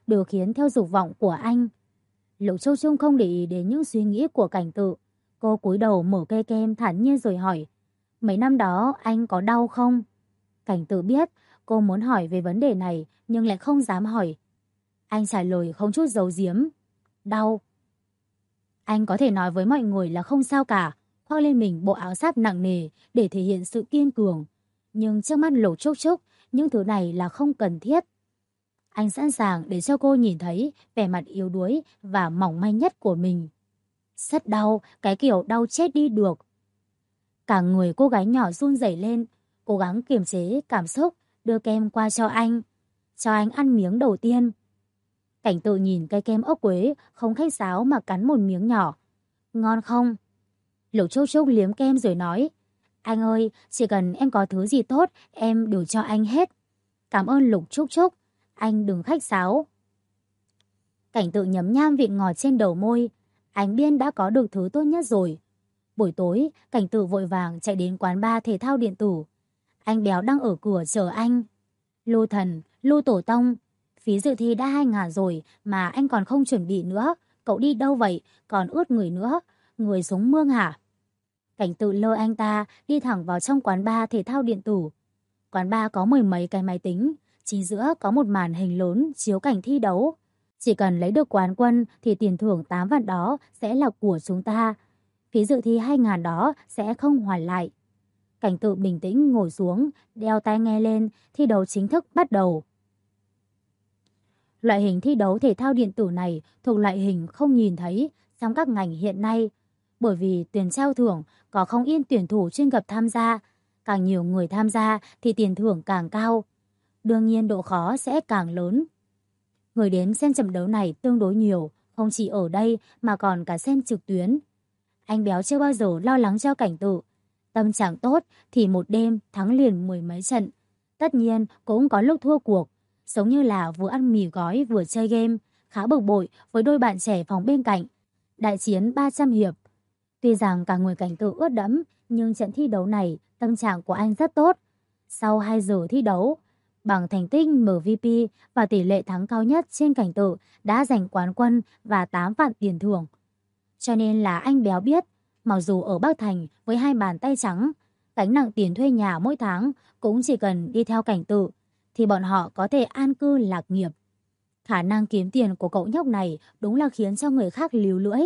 đều khiến theo dục vọng của anh. Lục Châu Trung không để ý đến những suy nghĩ của Cảnh Tự. Cô cúi đầu mở cây kem thản nhiên rồi hỏi, mấy năm đó anh có đau không? Cảnh Tự biết cô muốn hỏi về vấn đề này nhưng lại không dám hỏi. Anh trả lời không chút giấu giếm, đau. Anh có thể nói với mọi người là không sao cả, khoác lên mình bộ áo giáp nặng nề để thể hiện sự kiên cường. Nhưng trước mắt Lục Trúc Trúc, những thứ này là không cần thiết. Anh sẵn sàng để cho cô nhìn thấy vẻ mặt yếu đuối và mỏng manh nhất của mình. Rất đau, cái kiểu đau chết đi được. Cả người cô gái nhỏ run rẩy lên, cố gắng kiềm chế cảm xúc, đưa kem qua cho anh. Cho anh ăn miếng đầu tiên. Cảnh Tự nhìn cây kem ốc quế, không khách sáo mà cắn một miếng nhỏ. Ngon không? Lục Trúc Trúc liếm kem rồi nói, anh ơi, chỉ cần em có thứ gì tốt, em đều cho anh hết. Cảm ơn Lục Trúc Trúc, anh đừng khách sáo. Cảnh Tự nhấm nham vị ngọt trên đầu môi, anh biết đã có được thứ tốt nhất rồi. Buổi tối, Cảnh Tự vội vàng chạy đến quán bar thể thao điện tử. Anh Béo đang ở cửa chờ anh. Lưu Thần, Lưu Tổ Tông, phí dự thi đã 2.000 rồi mà anh còn không chuẩn bị nữa. Cậu đi đâu vậy? Còn ướt người nữa. Người xuống mương hả? Cảnh Tự lơ anh ta đi thẳng vào trong quán bar thể thao điện tử. Quán bar có mười mấy cái máy tính. Chính giữa có một màn hình lớn chiếu cảnh thi đấu. Chỉ cần lấy được quán quân thì tiền thưởng 8 vạn đó sẽ là của chúng ta. Phí dự thi 2.000 đó sẽ không hoàn lại. Cảnh Tự bình tĩnh ngồi xuống, đeo tai nghe lên, thi đấu chính thức bắt đầu. Loại hình thi đấu thể thao điện tử này thuộc loại hình không nhìn thấy trong các ngành hiện nay. Bởi vì tiền trao thưởng có không ít tuyển thủ chuyên nghiệp tham gia. Càng nhiều người tham gia thì tiền thưởng càng cao. Đương nhiên độ khó sẽ càng lớn. Người đến xem trận đấu này tương đối nhiều, không chỉ ở đây mà còn cả xem trực tuyến. Anh Béo chưa bao giờ lo lắng cho Cảnh Tự. Tâm trạng tốt thì một đêm thắng liền mười mấy trận. Tất nhiên cũng có lúc thua cuộc, giống như là vừa ăn mì gói vừa chơi game, khá bực bội với đôi bạn trẻ phòng bên cạnh. Đại chiến 300 hiệp. Tuy rằng cả người Cảnh Tự ướt đẫm, nhưng trận thi đấu này tâm trạng của anh rất tốt. Sau 2 giờ thi đấu, bằng thành tích MVP và tỷ lệ thắng cao nhất trên Cảnh Tự đã giành quán quân và 8 vạn tiền thưởng. Cho nên là anh Béo biết, mặc dù ở Bắc Thành với 2 bàn tay trắng, gánh nặng tiền thuê nhà mỗi tháng cũng chỉ cần đi theo Cảnh Tự, thì bọn họ có thể an cư lạc nghiệp. Khả năng kiếm tiền của cậu nhóc này đúng là khiến cho người khác líu lưỡi.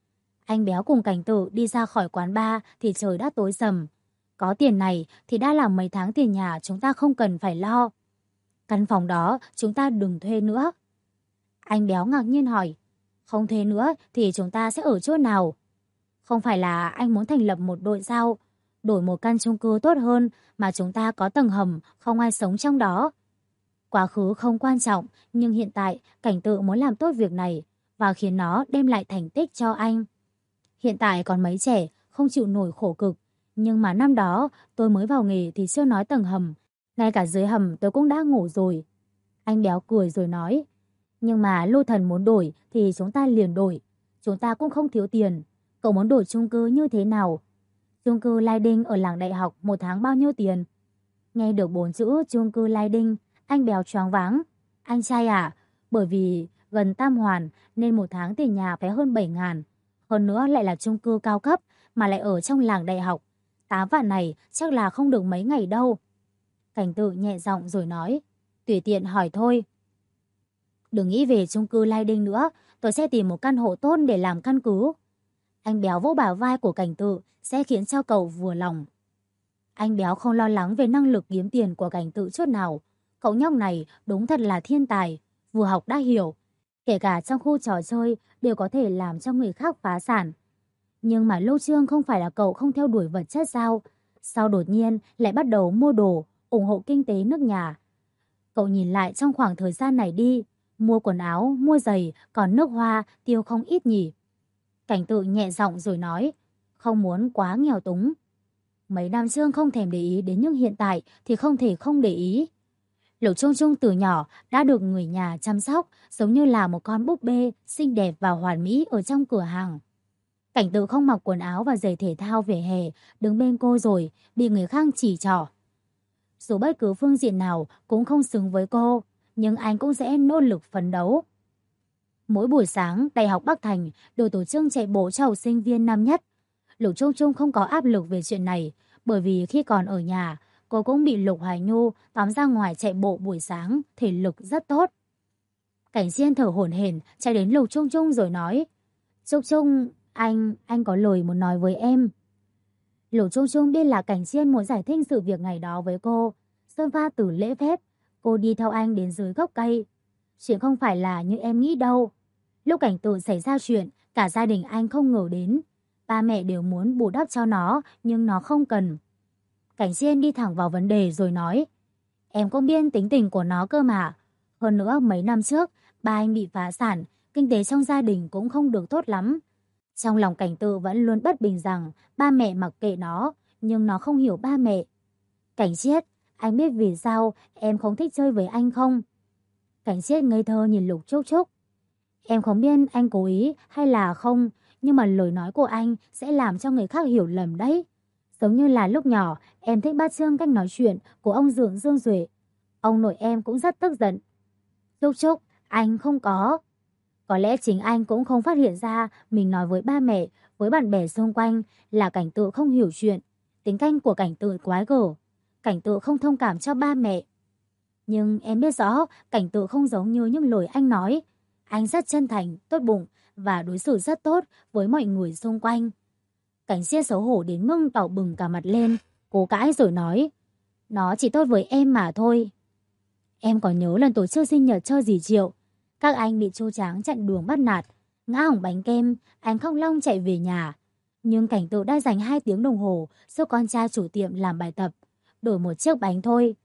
Anh Béo cùng Cảnh Tự đi ra khỏi quán bar thì trời đã tối sầm. Có tiền này thì đã là mấy tháng tiền nhà chúng ta không cần phải lo. Căn phòng đó chúng ta đừng thuê nữa. Anh Béo ngạc nhiên hỏi, không thuê nữa thì chúng ta sẽ ở chỗ nào? Không phải là anh muốn thành lập một đội sao? Đổi một căn chung cư tốt hơn mà chúng ta có tầng hầm, không ai sống trong đó. Quá khứ không quan trọng, nhưng hiện tại Cảnh Tự muốn làm tốt việc này và khiến nó đem lại thành tích cho anh. Hiện tại còn mấy trẻ không chịu nổi khổ cực, nhưng mà năm đó tôi mới vào nghề thì chưa nói tầng hầm, ngay cả dưới hầm tôi cũng đã ngủ rồi. Anh Béo cười rồi nói, nhưng mà Lưu Thần muốn đổi thì chúng ta liền đổi, chúng ta cũng không thiếu tiền. Cậu muốn đổi chung cư như thế nào? Chung cư Lai Đinh ở làng đại học một tháng bao nhiêu tiền? Nghe được 4 chữ chung cư Lai Đinh, anh Béo choáng váng. Anh trai à, bởi vì gần Tam Hoàn nên một tháng tiền nhà phải hơn 7.000. Hơn nữa lại là chung cư cao cấp mà lại ở trong làng đại học. 8 vạn này chắc là không được mấy ngày đâu. Cảnh Tự nhẹ giọng rồi nói, tùy tiện hỏi thôi. Đừng nghĩ về chung cư Lai Đinh nữa, tôi sẽ tìm một căn hộ tốt để làm căn cứ. Anh Béo vỗ bả vai của Cảnh Tự sẽ khiến cho cậu vừa lòng. Anh Béo không lo lắng về năng lực kiếm tiền của Cảnh Tự chút nào. Cậu nhóc này đúng thật là thiên tài, vừa học đã hiểu. Kể cả trong khu trò chơi đều có thể làm cho người khác phá sản. Nhưng mà Lưu Trương không phải là cậu không theo đuổi vật chất sao? Sao đột nhiên lại bắt đầu mua đồ, ủng hộ kinh tế nước nhà? Cậu nhìn lại trong khoảng thời gian này đi, mua quần áo, mua giày, còn nước hoa tiêu không ít nhỉ? Cảnh Tự nhẹ giọng rồi nói, không muốn quá nghèo túng. Mấy năm trước không thèm để ý đến nhưng hiện tại thì không thể không để ý. Lục Trung Trung từ nhỏ đã được người nhà chăm sóc giống như là một con búp bê xinh đẹp và hoàn mỹ ở trong cửa hàng. Cảnh Tự không mặc quần áo và giày thể thao về hè, đứng bên cô rồi bị người khác chỉ trỏ. Dù bất cứ phương diện nào cũng không xứng với cô, nhưng anh cũng sẽ nỗ lực phấn đấu. Mỗi buổi sáng, Đại học Bắc Thành đều tổ chức chạy bộ cho học sinh viên năm nhất. Lục Trung Trung không có áp lực về chuyện này, bởi vì khi còn ở nhà, cô cũng bị Lục Hoài Nhu tóm ra ngoài chạy bộ buổi sáng, thể lực rất tốt. Cảnh Diên thở hổn hển chạy đến Lục Trung Trung rồi nói, Trung Trung, anh có lời muốn nói với em. Lục Trung Trung biết là Cảnh Diên muốn giải thích sự việc ngày đó với cô. Sơn pha từ lễ phép, cô đi theo anh đến dưới gốc cây. Chuyện không phải là như em nghĩ đâu. Lúc Cảnh Tự xảy ra chuyện, cả gia đình anh không ngờ đến. Ba mẹ đều muốn bù đắp cho nó, nhưng nó không cần. Cảnh Diên đi thẳng vào vấn đề rồi nói, em cũng biết tính tình của nó cơ mà. Hơn nữa mấy năm trước, ba anh bị phá sản, kinh tế trong gia đình cũng không được tốt lắm. Trong lòng Cảnh Tự vẫn luôn bất bình rằng ba mẹ mặc kệ nó, nhưng nó không hiểu ba mẹ. Cảnh Chiết, anh biết vì sao em không thích chơi với anh không? Cảnh Chiết ngây thơ nhìn Lục Trúc Trúc. Em không biết anh cố ý hay là không, nhưng mà lời nói của anh sẽ làm cho người khác hiểu lầm đấy. Giống như là lúc nhỏ, em thích bát Trương cách nói chuyện của ông Dượng Dương Duệ. Ông nội em cũng rất tức giận. Trúc Trúc, anh không có. Có lẽ chính anh cũng không phát hiện ra mình nói với ba mẹ, với bạn bè xung quanh là Cảnh Tự không hiểu chuyện. Tính cách của Cảnh Tự quái gở. Cảnh Tự không thông cảm cho ba mẹ. Nhưng em biết rõ Cảnh Tự không giống như những lời anh nói. Anh rất chân thành, tốt bụng và đối xử rất tốt với mọi người xung quanh. Cảnh Xiên xấu hổ đến mức đỏ bừng cả mặt lên. Cố cãi rồi nói, nó chỉ tốt với em mà thôi. Em còn nhớ lần tổ chức sinh nhật cho dì Triệu. Các anh bị Chu Tráng chặn đường bắt nạt, ngã hỏng bánh kem, anh khóc lóc chạy về nhà. Nhưng Cảnh Tự đã dành 2 tiếng đồng hồ giúp con trai chủ tiệm làm bài tập, đổi một chiếc bánh thôi.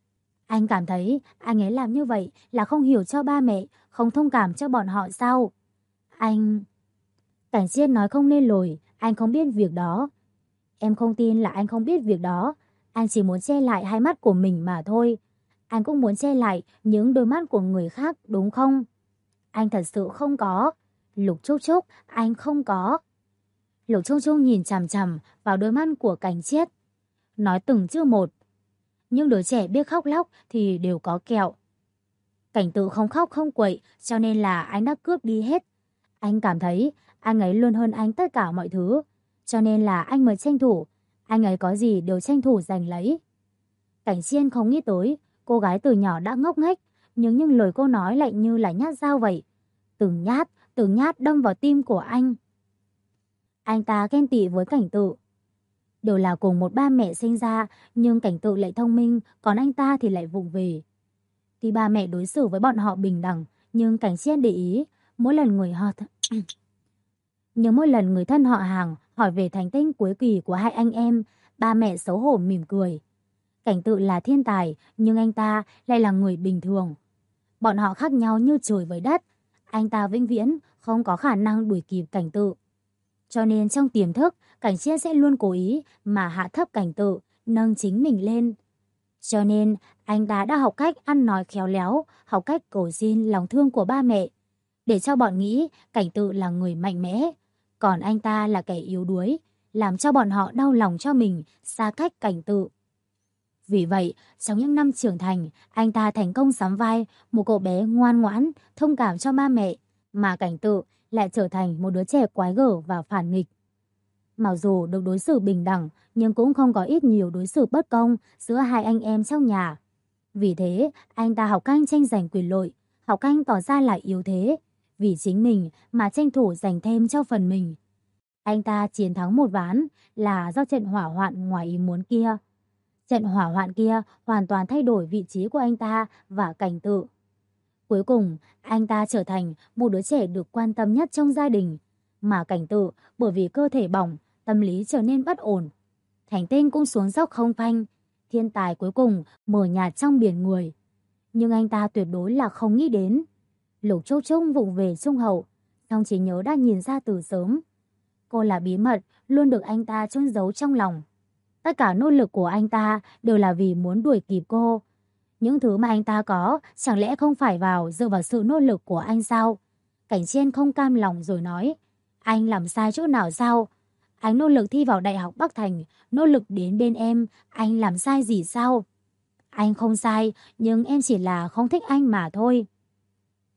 Anh cảm thấy anh ấy làm như vậy là không hiểu cho ba mẹ, không thông cảm cho bọn họ sao? Anh... Cảnh Chiết nói không nên lời, anh không biết việc đó. Em không tin là anh không biết việc đó. Anh chỉ muốn che lại hai mắt của mình mà thôi. Anh cũng muốn che lại những đôi mắt của người khác đúng không? Anh thật sự không có. Lục Trúc Trúc, anh không có. Lục Trúc Trúc nhìn chằm chằm vào đôi mắt của Cảnh Chiết. Nói từng chữ một. Những đứa trẻ biết khóc lóc thì đều có kẹo. Cảnh Tự không khóc không quậy, cho nên là anh đã cướp đi hết. Anh cảm thấy anh ấy luôn hơn anh tất cả mọi thứ, cho nên là anh mới tranh thủ. Anh ấy có gì đều tranh thủ giành lấy. Cảnh Chiên không nghĩ tới, cô gái từ nhỏ đã ngốc nghếch, nhưng những lời cô nói lại như là nhát dao vậy. Từng nhát đâm vào tim của anh. Anh ta ghen tị với Cảnh Tự. Đều là cùng một ba mẹ sinh ra, nhưng Cảnh Tự lại thông minh, còn anh ta thì lại vụng về. Tuy ba mẹ đối xử với bọn họ bình đẳng, nhưng Cảnh Chiên để ý, mỗi lần người thân họ hàng hỏi về thành tích cuối kỳ của hai anh em, ba mẹ xấu hổ mỉm cười. Cảnh Tự là thiên tài, nhưng anh ta lại là người bình thường. Bọn họ khác nhau như trời với đất. Anh ta vĩnh viễn không có khả năng đuổi kịp Cảnh Tự. Cho nên trong tiềm thức, Cảnh Chiết sẽ luôn cố ý mà hạ thấp Cảnh Tự, nâng chính mình lên. Cho nên, anh ta đã học cách ăn nói khéo léo, học cách cầu xin lòng thương của ba mẹ, để cho bọn nghĩ Cảnh Tự là người mạnh mẽ, còn anh ta là kẻ yếu đuối, làm cho bọn họ đau lòng cho mình, xa cách Cảnh Tự. Vì vậy, trong những năm trưởng thành, anh ta thành công sắm vai một cậu bé ngoan ngoãn, thông cảm cho ba mẹ, mà Cảnh Tự lại trở thành một đứa trẻ quái gở và phản nghịch. Mặc dù được đối xử bình đẳng, nhưng cũng không có ít nhiều đối xử bất công giữa hai anh em trong nhà. Vì thế, anh ta học cách tranh giành quyền lợi, học cách tỏ ra là yếu thế, vì chính mình mà tranh thủ giành thêm cho phần mình. Anh ta chiến thắng một ván là do trận hỏa hoạn ngoài ý muốn kia. Trận hỏa hoạn kia hoàn toàn thay đổi vị trí của anh ta và Cảnh Tự. Cuối cùng, anh ta trở thành một đứa trẻ được quan tâm nhất trong gia đình, mà Cảnh Tự bởi vì cơ thể bỏng, tâm lý trở nên bất ổn. Thành tích cũng xuống dốc không phanh, thiên tài cuối cùng mờ nhạt trong biển người. Nhưng anh ta tuyệt đối là không nghĩ đến. Lục Trúc Trúc vụng về trung hậu, trong trí nhớ đã nhìn ra từ sớm. Cô là bí mật luôn được anh ta chôn giấu trong lòng. Tất cả nỗ lực của anh ta đều là vì muốn đuổi kịp cô. Những thứ mà anh ta có chẳng lẽ không phải dựa vào sự nỗ lực của anh sao? Cảnh Chiên không cam lòng rồi nói, anh làm sai chỗ nào sao? Anh nỗ lực thi vào Đại học Bắc Thành, nỗ lực đến bên em, anh làm sai gì sao? Anh không sai, nhưng em chỉ là không thích anh mà thôi.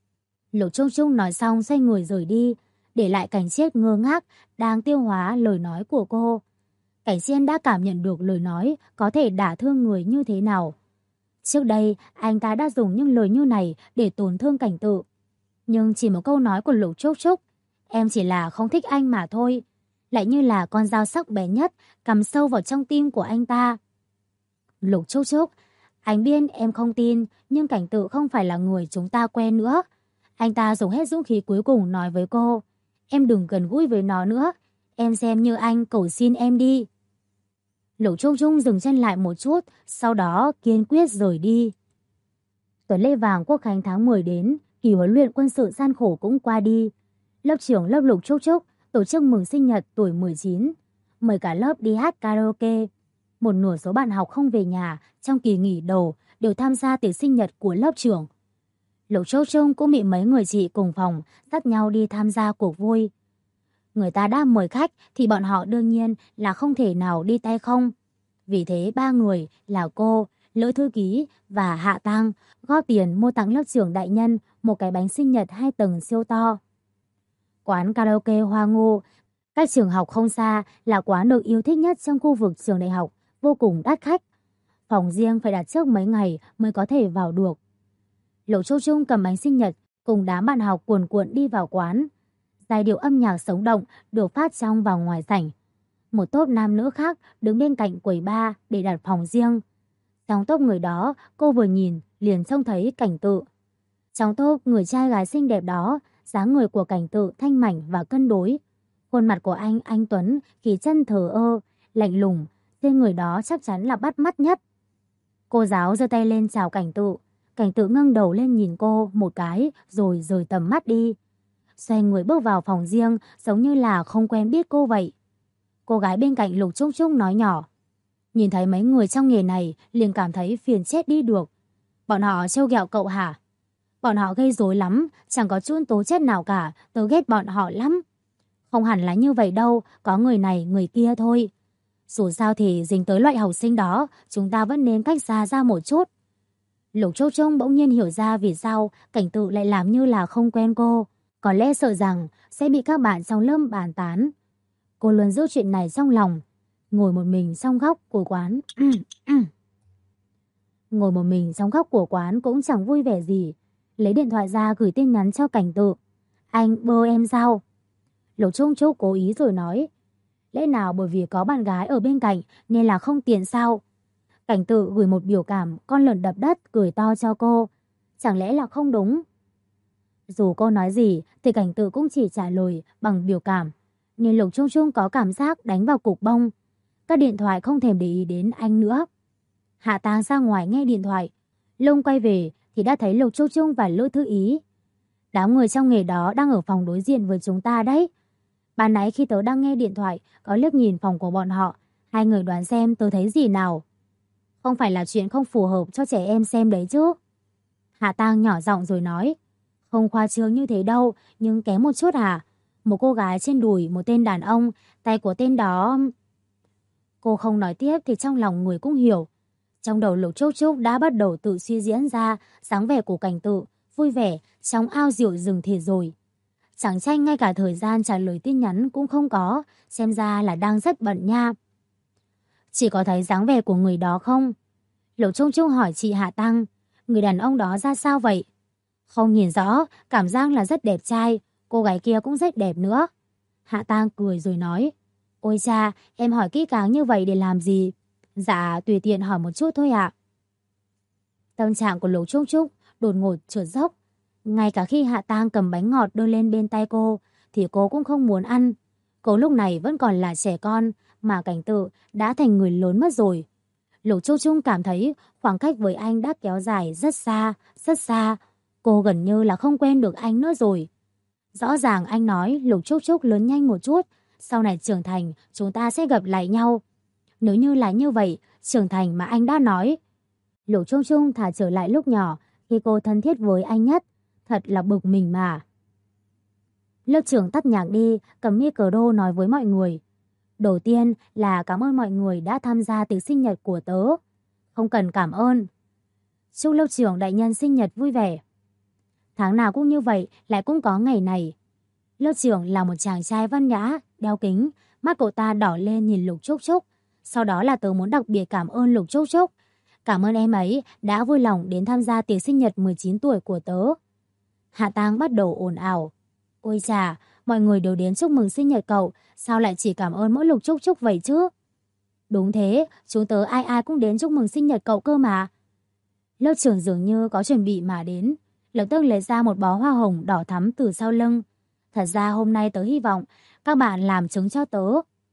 Lục Trung Trung nói xong xoay người rời đi, để lại Cảnh Chiết ngơ ngác, đang tiêu hóa lời nói của cô. Cảnh Chiết đã cảm nhận được lời nói có thể đả thương người như thế nào. Trước đây, anh ta đã dùng những lời như này để tổn thương Cảnh Tự. Nhưng chỉ một câu nói của Lục Trúc Trúc, em chỉ là không thích anh mà thôi, lại như là con dao sắc bén nhất cắm sâu vào trong tim của anh ta. Lục Trúc Trúc, anh biết em không tin, nhưng Cảnh Tự không phải là người chúng ta quen nữa. Anh ta dùng hết dũng khí cuối cùng nói với cô, em đừng gần gũi với nó nữa, em xem như anh cầu xin em đi. Lục Trung Trung dừng chân lại một chút, sau đó kiên quyết rời đi. Tuần lễ vàng Quốc khánh tháng 10 đến, kỳ huấn luyện quân sự gian khổ cũng qua đi. Lớp trưởng lớp Lục Trúc Trúc tổ chức mừng sinh nhật tuổi 19, mời cả lớp đi hát karaoke. Một nửa số bạn học không về nhà trong kỳ nghỉ đầu đều tham gia tiệc sinh nhật của lớp trưởng. Lục Trúc Trúc cũng bị mấy người chị cùng phòng dắt nhau đi tham gia cuộc vui. Người ta đã mời khách thì bọn họ đương nhiên là không thể nào đi tay không. Vì thế ba người là cô, Lữ thư ký và Hạ Tăng góp tiền mua tặng lớp trưởng đại nhân một cái bánh sinh nhật 2 tầng siêu to. Quán karaoke Hoa Ngô, cách trường học không xa, là quán được yêu thích nhất trong khu vực trường đại học, vô cùng đắt khách. Phòng riêng phải đặt trước mấy ngày mới có thể vào được. Lục Trúc Trung cầm bánh sinh nhật cùng đám bạn học cuồn cuộn đi vào quán. Giai điệu âm nhạc sống động được phát trong và ngoài sảnh. Một tốp nam nữ khác đứng bên cạnh quầy bar để đặt phòng riêng. Trong tốp người đó, cô vừa nhìn liền trông thấy Cảnh Tự. Trong tốp người trai gái xinh đẹp đó, dáng người của Cảnh Tự thanh mảnh và cân đối. Khuôn mặt của anh tuấn, khí chân thờ ơ, lạnh lùng, trên người đó chắc chắn là bắt mắt nhất. Cô giáo giơ tay lên chào Cảnh Tự. Cảnh Tự ngẩng đầu lên nhìn cô một cái rồi rời tầm mắt đi. Xoay người bước vào phòng riêng giống như là không quen biết cô vậy. Cô gái bên cạnh Lục Trúc Trúc nói nhỏ. Nhìn thấy mấy người trong nghề này liền cảm thấy phiền chết đi được. Bọn họ trêu ghẹo cậu hả? Bọn họ gây rối lắm, chẳng có chút tố chất nào cả, tớ ghét bọn họ lắm. Không hẳn là như vậy đâu, có người này người kia thôi. Dù sao thì dính tới loại học sinh đó, chúng ta vẫn nên cách xa ra một chút. Lục Trúc Trúc bỗng nhiên hiểu ra vì sao Cảnh Tự lại làm như là không quen cô. Có lẽ sợ rằng sẽ bị các bạn trong lớp bàn tán. Cô luôn giữ chuyện này trong lòng. Ngồi một mình trong góc của quán. Ngồi một mình trong góc của quán cũng chẳng vui vẻ gì. Lấy điện thoại ra gửi tin nhắn cho Cảnh Tự. Anh bơ em sao? Lục Trúc Trúc cố ý rồi nói. Lẽ nào bởi vì có bạn gái ở bên cạnh nên là không tiện sao? Cảnh Tự gửi một biểu cảm con lợn đập đất cười to cho cô. Chẳng lẽ là không đúng? Dù cô nói gì thì Cảnh Tự cũng chỉ trả lời bằng biểu cảm. Nên Lục Trung Trung có cảm giác đánh vào cục bông. Các điện thoại không thèm để ý đến anh nữa. Hạ Tàng ra ngoài nghe điện thoại. Lung quay về thì đã thấy Lục Trung Trung và Lữ Thư Ý. Đám người trong nghề đó đang ở phòng đối diện với chúng ta đấy. Ban nãy khi tớ đang nghe điện thoại có liếc nhìn phòng của bọn họ. Hai người đoán xem tớ thấy gì nào. Không phải là chuyện không phù hợp cho trẻ em xem đấy chứ. Hạ Tàng nhỏ giọng rồi nói. Không khoa trương như thế đâu, nhưng kém một chút à? Một cô gái trên đùi một tên đàn ông, tay của tên đó... Cô không nói tiếp thì trong lòng người cũng hiểu. Trong đầu Lục Trúc Trúc đã bắt đầu tự suy diễn ra dáng vẻ của Cảnh Tự, vui vẻ, trong ao rượu rừng thiệt rồi. Chẳng tranh ngay cả thời gian trả lời tin nhắn cũng không có, xem ra là đang rất bận nha. Chị có thấy dáng vẻ của người đó không? Lục Trúc Trúc hỏi chị Hạ Tăng, người đàn ông đó ra sao vậy? Không nhìn rõ, cảm giác là rất đẹp trai, cô gái kia cũng rất đẹp nữa. Hạ Tăng cười rồi nói, ôi cha, em hỏi kỹ càng như vậy để làm gì? Dạ, tùy tiện hỏi một chút thôi ạ. Tâm trạng của Lục Trúc Trúc đột ngột trượt dốc. Ngay cả khi Hạ Tăng cầm bánh ngọt đưa lên bên tay cô, thì cô cũng không muốn ăn. Cô lúc này vẫn còn là trẻ con, mà Cảnh Tự đã thành người lớn mất rồi. Lục Trúc Trúc cảm thấy khoảng cách với anh đã kéo dài rất xa, rất xa. Cô gần như là không quen được anh nữa rồi. Rõ ràng anh nói Lục Trúc Trúc lớn nhanh một chút, sau này trưởng thành chúng ta sẽ gặp lại nhau. Nếu như là như vậy, trưởng thành mà anh đã nói. Lục Trúc Trúc thả trở lại lúc nhỏ khi cô thân thiết với anh nhất. Thật là bực mình mà. Lớp trưởng tắt nhạc đi, cầm micro nói với mọi người. Đầu tiên là cảm ơn mọi người đã tham gia tiệc sinh nhật của tớ. Không cần cảm ơn. Chúc lớp trưởng đại nhân sinh nhật vui vẻ. Tháng nào cũng như vậy, lại cũng có ngày này. Lớp trưởng là một chàng trai văn nhã, đeo kính, mắt cậu ta đỏ lên nhìn Lục Trúc Trúc. Sau đó là tớ muốn đặc biệt cảm ơn Lục Trúc Trúc. Cảm ơn em ấy đã vui lòng đến tham gia tiệc sinh nhật 19 tuổi của tớ. Hạ Tang bắt đầu ồn ào. Ôi chà, mọi người đều đến chúc mừng sinh nhật cậu, sao lại chỉ cảm ơn mỗi Lục Trúc Trúc vậy chứ? Đúng thế, chúng tớ ai ai cũng đến chúc mừng sinh nhật cậu cơ mà. Lớp trưởng dường như có chuẩn bị mà đến, lập tức lấy ra một bó hoa hồng đỏ thắm từ sau lưng. Thật ra hôm nay tớ hy vọng các bạn làm chứng cho tớ.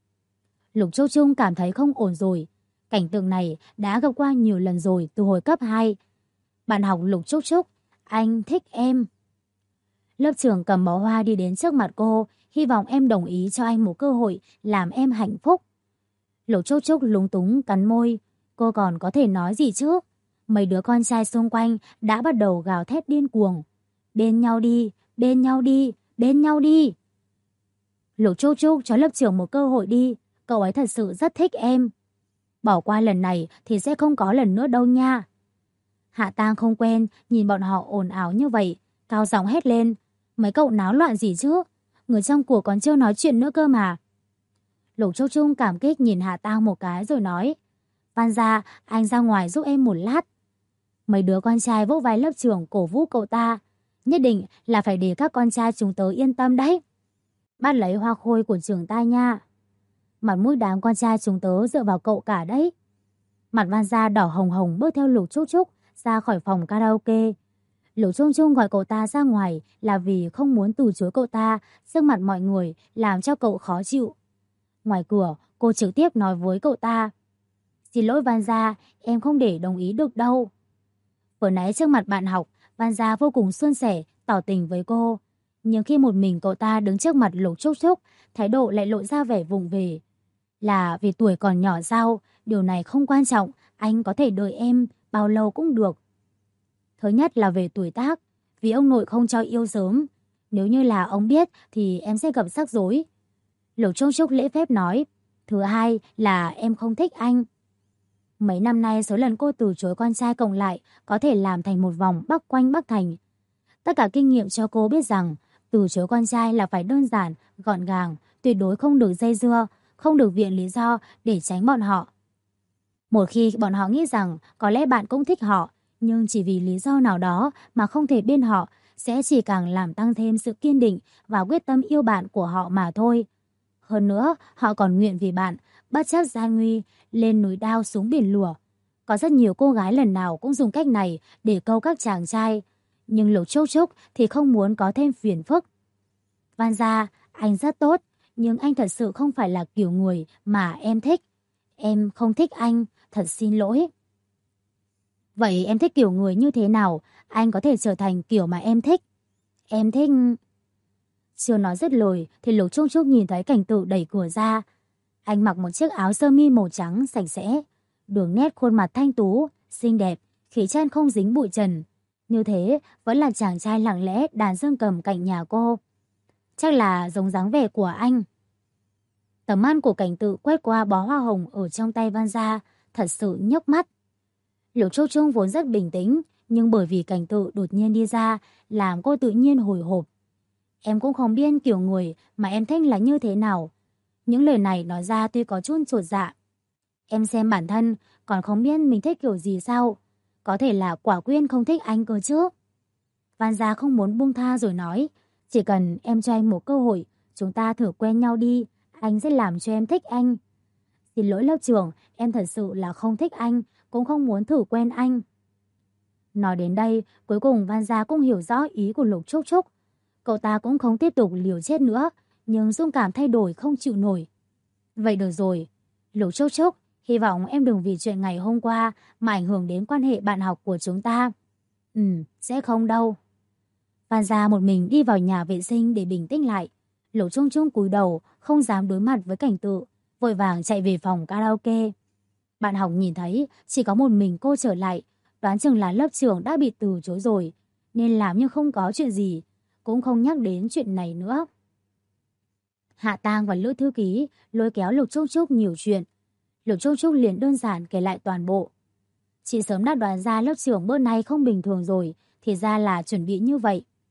Lục Trúc Trung cảm thấy không ổn rồi. Cảnh tượng này đã gặp qua nhiều lần rồi từ hồi cấp 2. Bạn học Lục Trúc Trúc, anh thích em. Lớp trưởng cầm bó hoa đi đến trước mặt cô, hy vọng em đồng ý cho anh một cơ hội làm em hạnh phúc. Lục Trúc Trúc lúng túng cắn môi, cô còn có thể nói gì chứ? Mấy đứa con trai xung quanh đã bắt đầu gào thét điên cuồng. Bên nhau đi, bên nhau đi, bên nhau đi. Lục Trúc Trúc cho lớp trưởng một cơ hội đi, cậu ấy thật sự rất thích em. Bỏ qua lần này thì sẽ không có lần nữa đâu nha. Hạ Tang không quen, nhìn bọn họ ồn ào như vậy, cao giọng hét lên. Mấy cậu náo loạn gì chứ? Người trong cuộc còn chưa nói chuyện nữa cơ mà. Lục Trúc Trung cảm kích nhìn Hạ Tang một cái rồi nói. Văn gia, anh ra ngoài giúp em một lát. Mấy đứa con trai vỗ vai lớp trưởng cổ vũ cậu ta. Nhất định là phải để các con trai chúng tớ yên tâm đấy. Bắt lấy hoa khôi của trường ta nha. Mặt mũi đám con trai chúng tớ dựa vào cậu cả đấy. Mặt Văn gia đỏ hồng hồng bước theo Lục Trúc Trúc ra khỏi phòng karaoke. Lục Trung Trung gọi cậu ta ra ngoài là vì không muốn từ chối cậu ta trước mặt mọi người làm cho cậu khó chịu. Ngoài cửa, cô trực tiếp nói với cậu ta. Xin lỗi Văn gia, em không để đồng ý được đâu. Vừa nãy trước mặt bạn học, Văn gia vô cùng suôn sẻ, tỏ tình với cô. Nhưng khi một mình cậu ta đứng trước mặt Lục Trúc Trúc, thái độ lại lộ ra vẻ vụng về. Là vì tuổi còn nhỏ sao, điều này không quan trọng, anh có thể đợi em bao lâu cũng được. Thứ nhất là về tuổi tác, vì ông nội không cho yêu sớm. Nếu như là ông biết thì em sẽ gặp rắc rối. Lục Trúc Trúc lễ phép nói. Thứ hai là em không thích anh. Mấy năm nay số lần cô từ chối con trai cộng lại có thể làm thành một vòng bắc quanh Bắc Thành. Tất cả kinh nghiệm cho cô biết rằng từ chối con trai là phải đơn giản, gọn gàng, tuyệt đối không được dây dưa, không được viện lý do để tránh bọn họ. Một khi bọn họ nghĩ rằng có lẽ bạn cũng thích họ, nhưng chỉ vì lý do nào đó mà không thể bên họ, sẽ chỉ càng làm tăng thêm sự kiên định và quyết tâm yêu bạn của họ mà thôi. Hơn nữa, họ còn nguyện vì bạn, bất chấp gian nguy, lên núi đao xuống biển lửa. Có rất nhiều cô gái lần nào cũng dùng cách này để câu các chàng trai. Nhưng Lục Trúc Trúc thì không muốn có thêm phiền phức. Văn gia, anh rất tốt, nhưng anh thật sự không phải là kiểu người mà em thích. Em không thích anh, thật xin lỗi. Vậy em thích kiểu người như thế nào? Anh có thể trở thành kiểu mà em thích. Em thích... Chưa nói dứt lời thì Lục Trúc Trúc nhìn thấy Cảnh Tự đẩy cửa ra. Anh mặc một chiếc áo sơ mi màu trắng sạch sẽ. Đường nét khuôn mặt thanh tú, xinh đẹp, khí chất không dính bụi trần. Như thế vẫn là chàng trai lặng lẽ đàn dương cầm cạnh nhà cô. Chắc là giống dáng vẻ của anh. Tầm mắt của Cảnh Tự quét qua bó hoa hồng ở trong tay Văn gia, thật sự nhức mắt. Lục Trúc Trúc vốn rất bình tĩnh, nhưng bởi vì Cảnh Tự đột nhiên đi ra, làm cô tự nhiên hồi hộp. Em cũng không biết kiểu người mà em thích là như thế nào. Những lời này nói ra tuy có chút chột dạ. Em xem bản thân, còn không biết mình thích kiểu gì sao. Có thể là quả quyết không thích anh cơ chứ. Văn gia không muốn buông tha rồi nói. Chỉ cần em cho anh một cơ hội, chúng ta thử quen nhau đi. Anh sẽ làm cho em thích anh. Xin lỗi lớp trưởng, em thật sự là không thích anh, cũng không muốn thử quen anh. Nói đến đây, cuối cùng Văn gia cũng hiểu rõ ý của Lục Trúc Trúc. Cậu ta cũng không tiếp tục liều chết nữa, nhưng dung cảm thay đổi không chịu nổi. Vậy được rồi, Lục Trúc Trúc, hy vọng em đừng vì chuyện ngày hôm qua mà ảnh hưởng đến quan hệ bạn học của chúng ta. Sẽ không đâu. Văn gia một mình đi vào nhà vệ sinh để bình tĩnh lại. Lục Trung Trung cúi đầu, không dám đối mặt với Cảnh Tự, vội vàng chạy về phòng karaoke. Bạn học nhìn thấy chỉ có một mình cô trở lại, đoán chừng là lớp trưởng đã bị từ chối rồi, nên làm như không có chuyện gì, cũng không nhắc đến chuyện này nữa. Hạ Tang và Lữ thư ký lôi kéo Lục Trúc Trúc nhiều chuyện. Lục Trúc Trúc liền đơn giản kể lại toàn bộ. Chị sớm đã đoán ra lớp trưởng bữa nay không bình thường rồi, thì ra là chuẩn bị như vậy.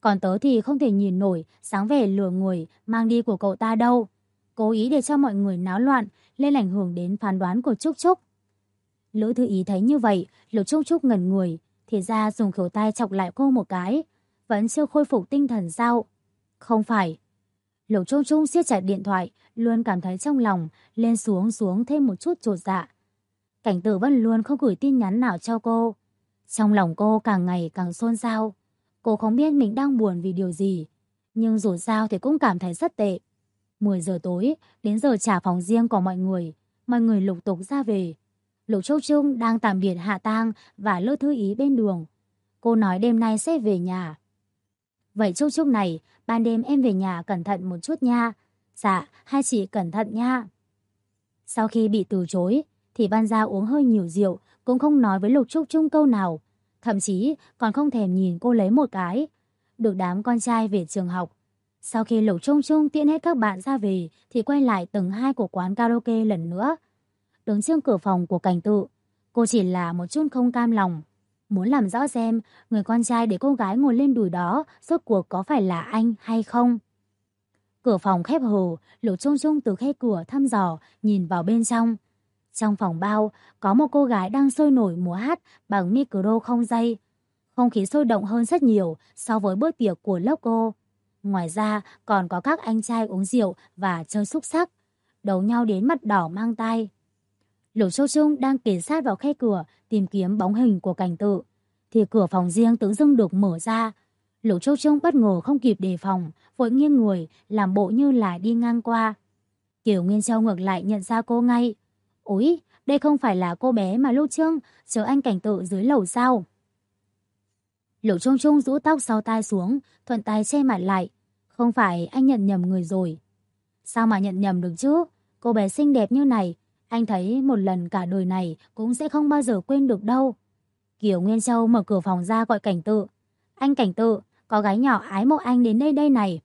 Còn tớ thì không thể nhìn nổi sáng vẻ lừa người mang đi của cậu ta đâu. Cố ý để cho mọi người náo loạn, lên ảnh hưởng đến phán đoán của Trúc Trúc. Lữ Thư Ý thấy như vậy, Lục Trúc Trúc ngẩn người, thì ra dùng khẩu tay chọc lại cô một cái. Vẫn chưa khôi phục tinh thần sao? Không phải. Lục Trúc Trúc siết chặt điện thoại, luôn cảm thấy trong lòng lên xuống xuống thêm một chút chột dạ. Cảnh Tử vẫn luôn không gửi tin nhắn nào cho cô. Trong lòng cô càng ngày càng xôn xao. Cô không biết mình đang buồn vì điều gì, nhưng dù sao thì cũng cảm thấy rất tệ. 10 giờ tối, đến giờ trả phòng riêng của mọi người lục tục ra về. Lục Trúc Trúc đang tạm biệt Hạ Tang và Lữ Thư Ý bên đường. Cô nói đêm nay sẽ về nhà. Vậy Trúc Trúc này, ban đêm em về nhà cẩn thận một chút nha. Dạ, hai chị cẩn thận nha. Sau khi bị từ chối, thì Văn Gia uống hơi nhiều rượu, cũng không nói với Lục Trúc Trúc câu nào. Thậm chí còn không thèm nhìn cô lấy một cái. Được đám con trai về trường học. Sau khi Lục Trúc Trúc tiễn hết các bạn ra về, thì quay lại tầng 2 của quán karaoke lần nữa. Đứng trước cửa phòng của Cảnh Tự, cô chỉ là một chút không cam lòng. Muốn làm rõ xem người con trai để cô gái ngồi lên đùi đó rốt cuộc có phải là anh hay không. Cửa phòng khép hờ, Lục Trung Trung từ khe cửa thăm dò nhìn vào bên trong. Trong phòng bao có một cô gái đang sôi nổi múa hát bằng micro không dây. Không khí sôi động hơn rất nhiều so với bữa tiệc của lớp cô. Ngoài ra còn có các anh trai uống rượu và chơi xúc xắc, đấu nhau đến mặt đỏ mang tai. Lục Châu Trung đang kề sát vào khe cửa tìm kiếm bóng hình của Cảnh Tự, thì cửa phòng riêng tự dưng được mở ra. Lục Châu Trung bất ngờ không kịp đề phòng, vội nghiêng người làm bộ như là đi ngang qua. Kiều Nguyên Châu ngược lại nhận ra cô ngay. Ôi, đây không phải là cô bé mà lúc trước chờ anh Cảnh Tự dưới lầu sao? Lục Châu Trung rũ tóc sau tai xuống, thuận tay che mặt lại. Không phải anh nhận nhầm người rồi. Sao mà nhận nhầm được chứ? Cô bé xinh đẹp như này, anh thấy một lần cả đời này cũng sẽ không bao giờ quên được đâu. Kiều Nguyên Châu mở cửa phòng ra gọi Cảnh Tự. Anh Cảnh Tự, có gái nhỏ ái mộ anh đến đây này.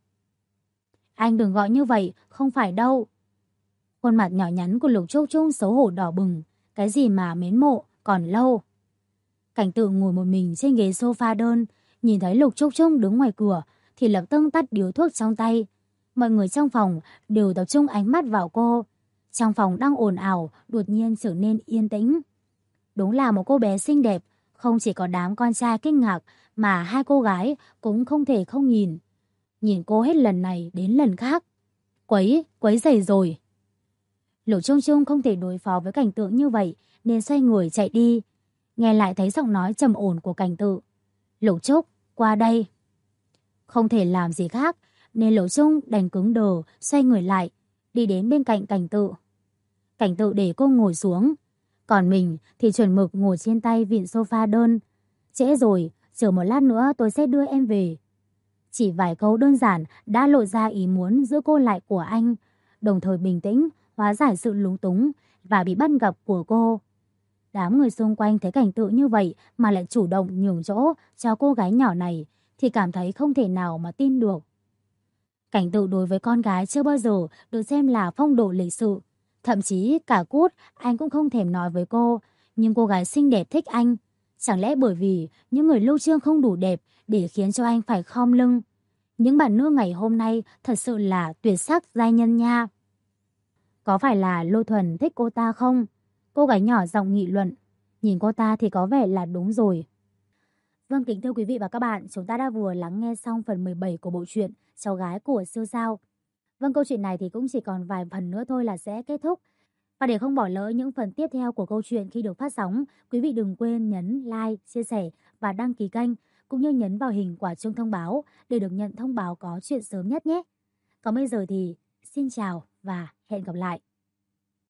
Anh đừng gọi như vậy, không phải đâu. Khuôn mặt nhỏ nhắn của Lục Trúc Trúc xấu hổ đỏ bừng. Cái gì mà mến mộ, còn lâu. Cảnh Tự ngồi một mình trên ghế sofa đơn, nhìn thấy Lục Trúc Trúc đứng ngoài cửa, thì lập tức tắt điếu thuốc trong tay. Mọi người trong phòng đều tập trung ánh mắt vào cô. Trong phòng đang ồn ào, đột nhiên trở nên yên tĩnh. Đúng là một cô bé xinh đẹp, không chỉ có đám con trai kinh ngạc, mà hai cô gái cũng không thể không nhìn. Nhìn cô hết lần này đến lần khác. Quấy rầy rồi. Lục Trung Trung không thể đối phó với Cảnh Tượng như vậy, nên xoay người chạy đi. Nghe lại thấy giọng nói trầm ổn của Cảnh Tự. Lục Trúc, qua đây. Không thể làm gì khác, nên Lục Trung đành cứng đờ, xoay người lại, đi đến bên cạnh Cảnh Tự. Cảnh Tự để cô ngồi xuống, còn mình thì chuẩn mực ngồi trên tay vịn sofa đơn. Trễ rồi, chờ một lát nữa tôi sẽ đưa em về. Chỉ vài câu đơn giản đã lộ ra ý muốn giữ cô lại của anh, đồng thời bình tĩnh, hóa giải sự lúng túng và bị bắt gặp của cô. Đám người xung quanh thấy Cảnh Tự như vậy mà lại chủ động nhường chỗ cho cô gái nhỏ này, thì cảm thấy không thể nào mà tin được. Cảnh Tự đối với con gái chưa bao giờ được xem là phong độ lịch sự. Thậm chí cả cút anh cũng không thèm nói với cô. Nhưng cô gái xinh đẹp thích anh. Chẳng lẽ bởi vì những người lưu trương không đủ đẹp để khiến cho anh phải khom lưng? Những bạn nữ ngày hôm nay thật sự là tuyệt sắc giai nhân nha. Có phải là Lô Thuần thích cô ta không? Cô gái nhỏ giọng nghị luận. Nhìn cô ta thì có vẻ là đúng rồi. Vâng, kính thưa quý vị và các bạn, chúng ta đã vừa lắng nghe xong phần 17 của bộ truyện Cháu gái của siêu sao. Vâng, câu chuyện này thì cũng chỉ còn vài phần nữa thôi là sẽ kết thúc. Và để không bỏ lỡ những phần tiếp theo của câu chuyện khi được phát sóng, quý vị đừng quên nhấn like, chia sẻ và đăng ký kênh, cũng như nhấn vào hình quả chuông thông báo để được nhận thông báo có chuyện sớm nhất nhé. Còn bây giờ thì xin chào và hẹn gặp lại.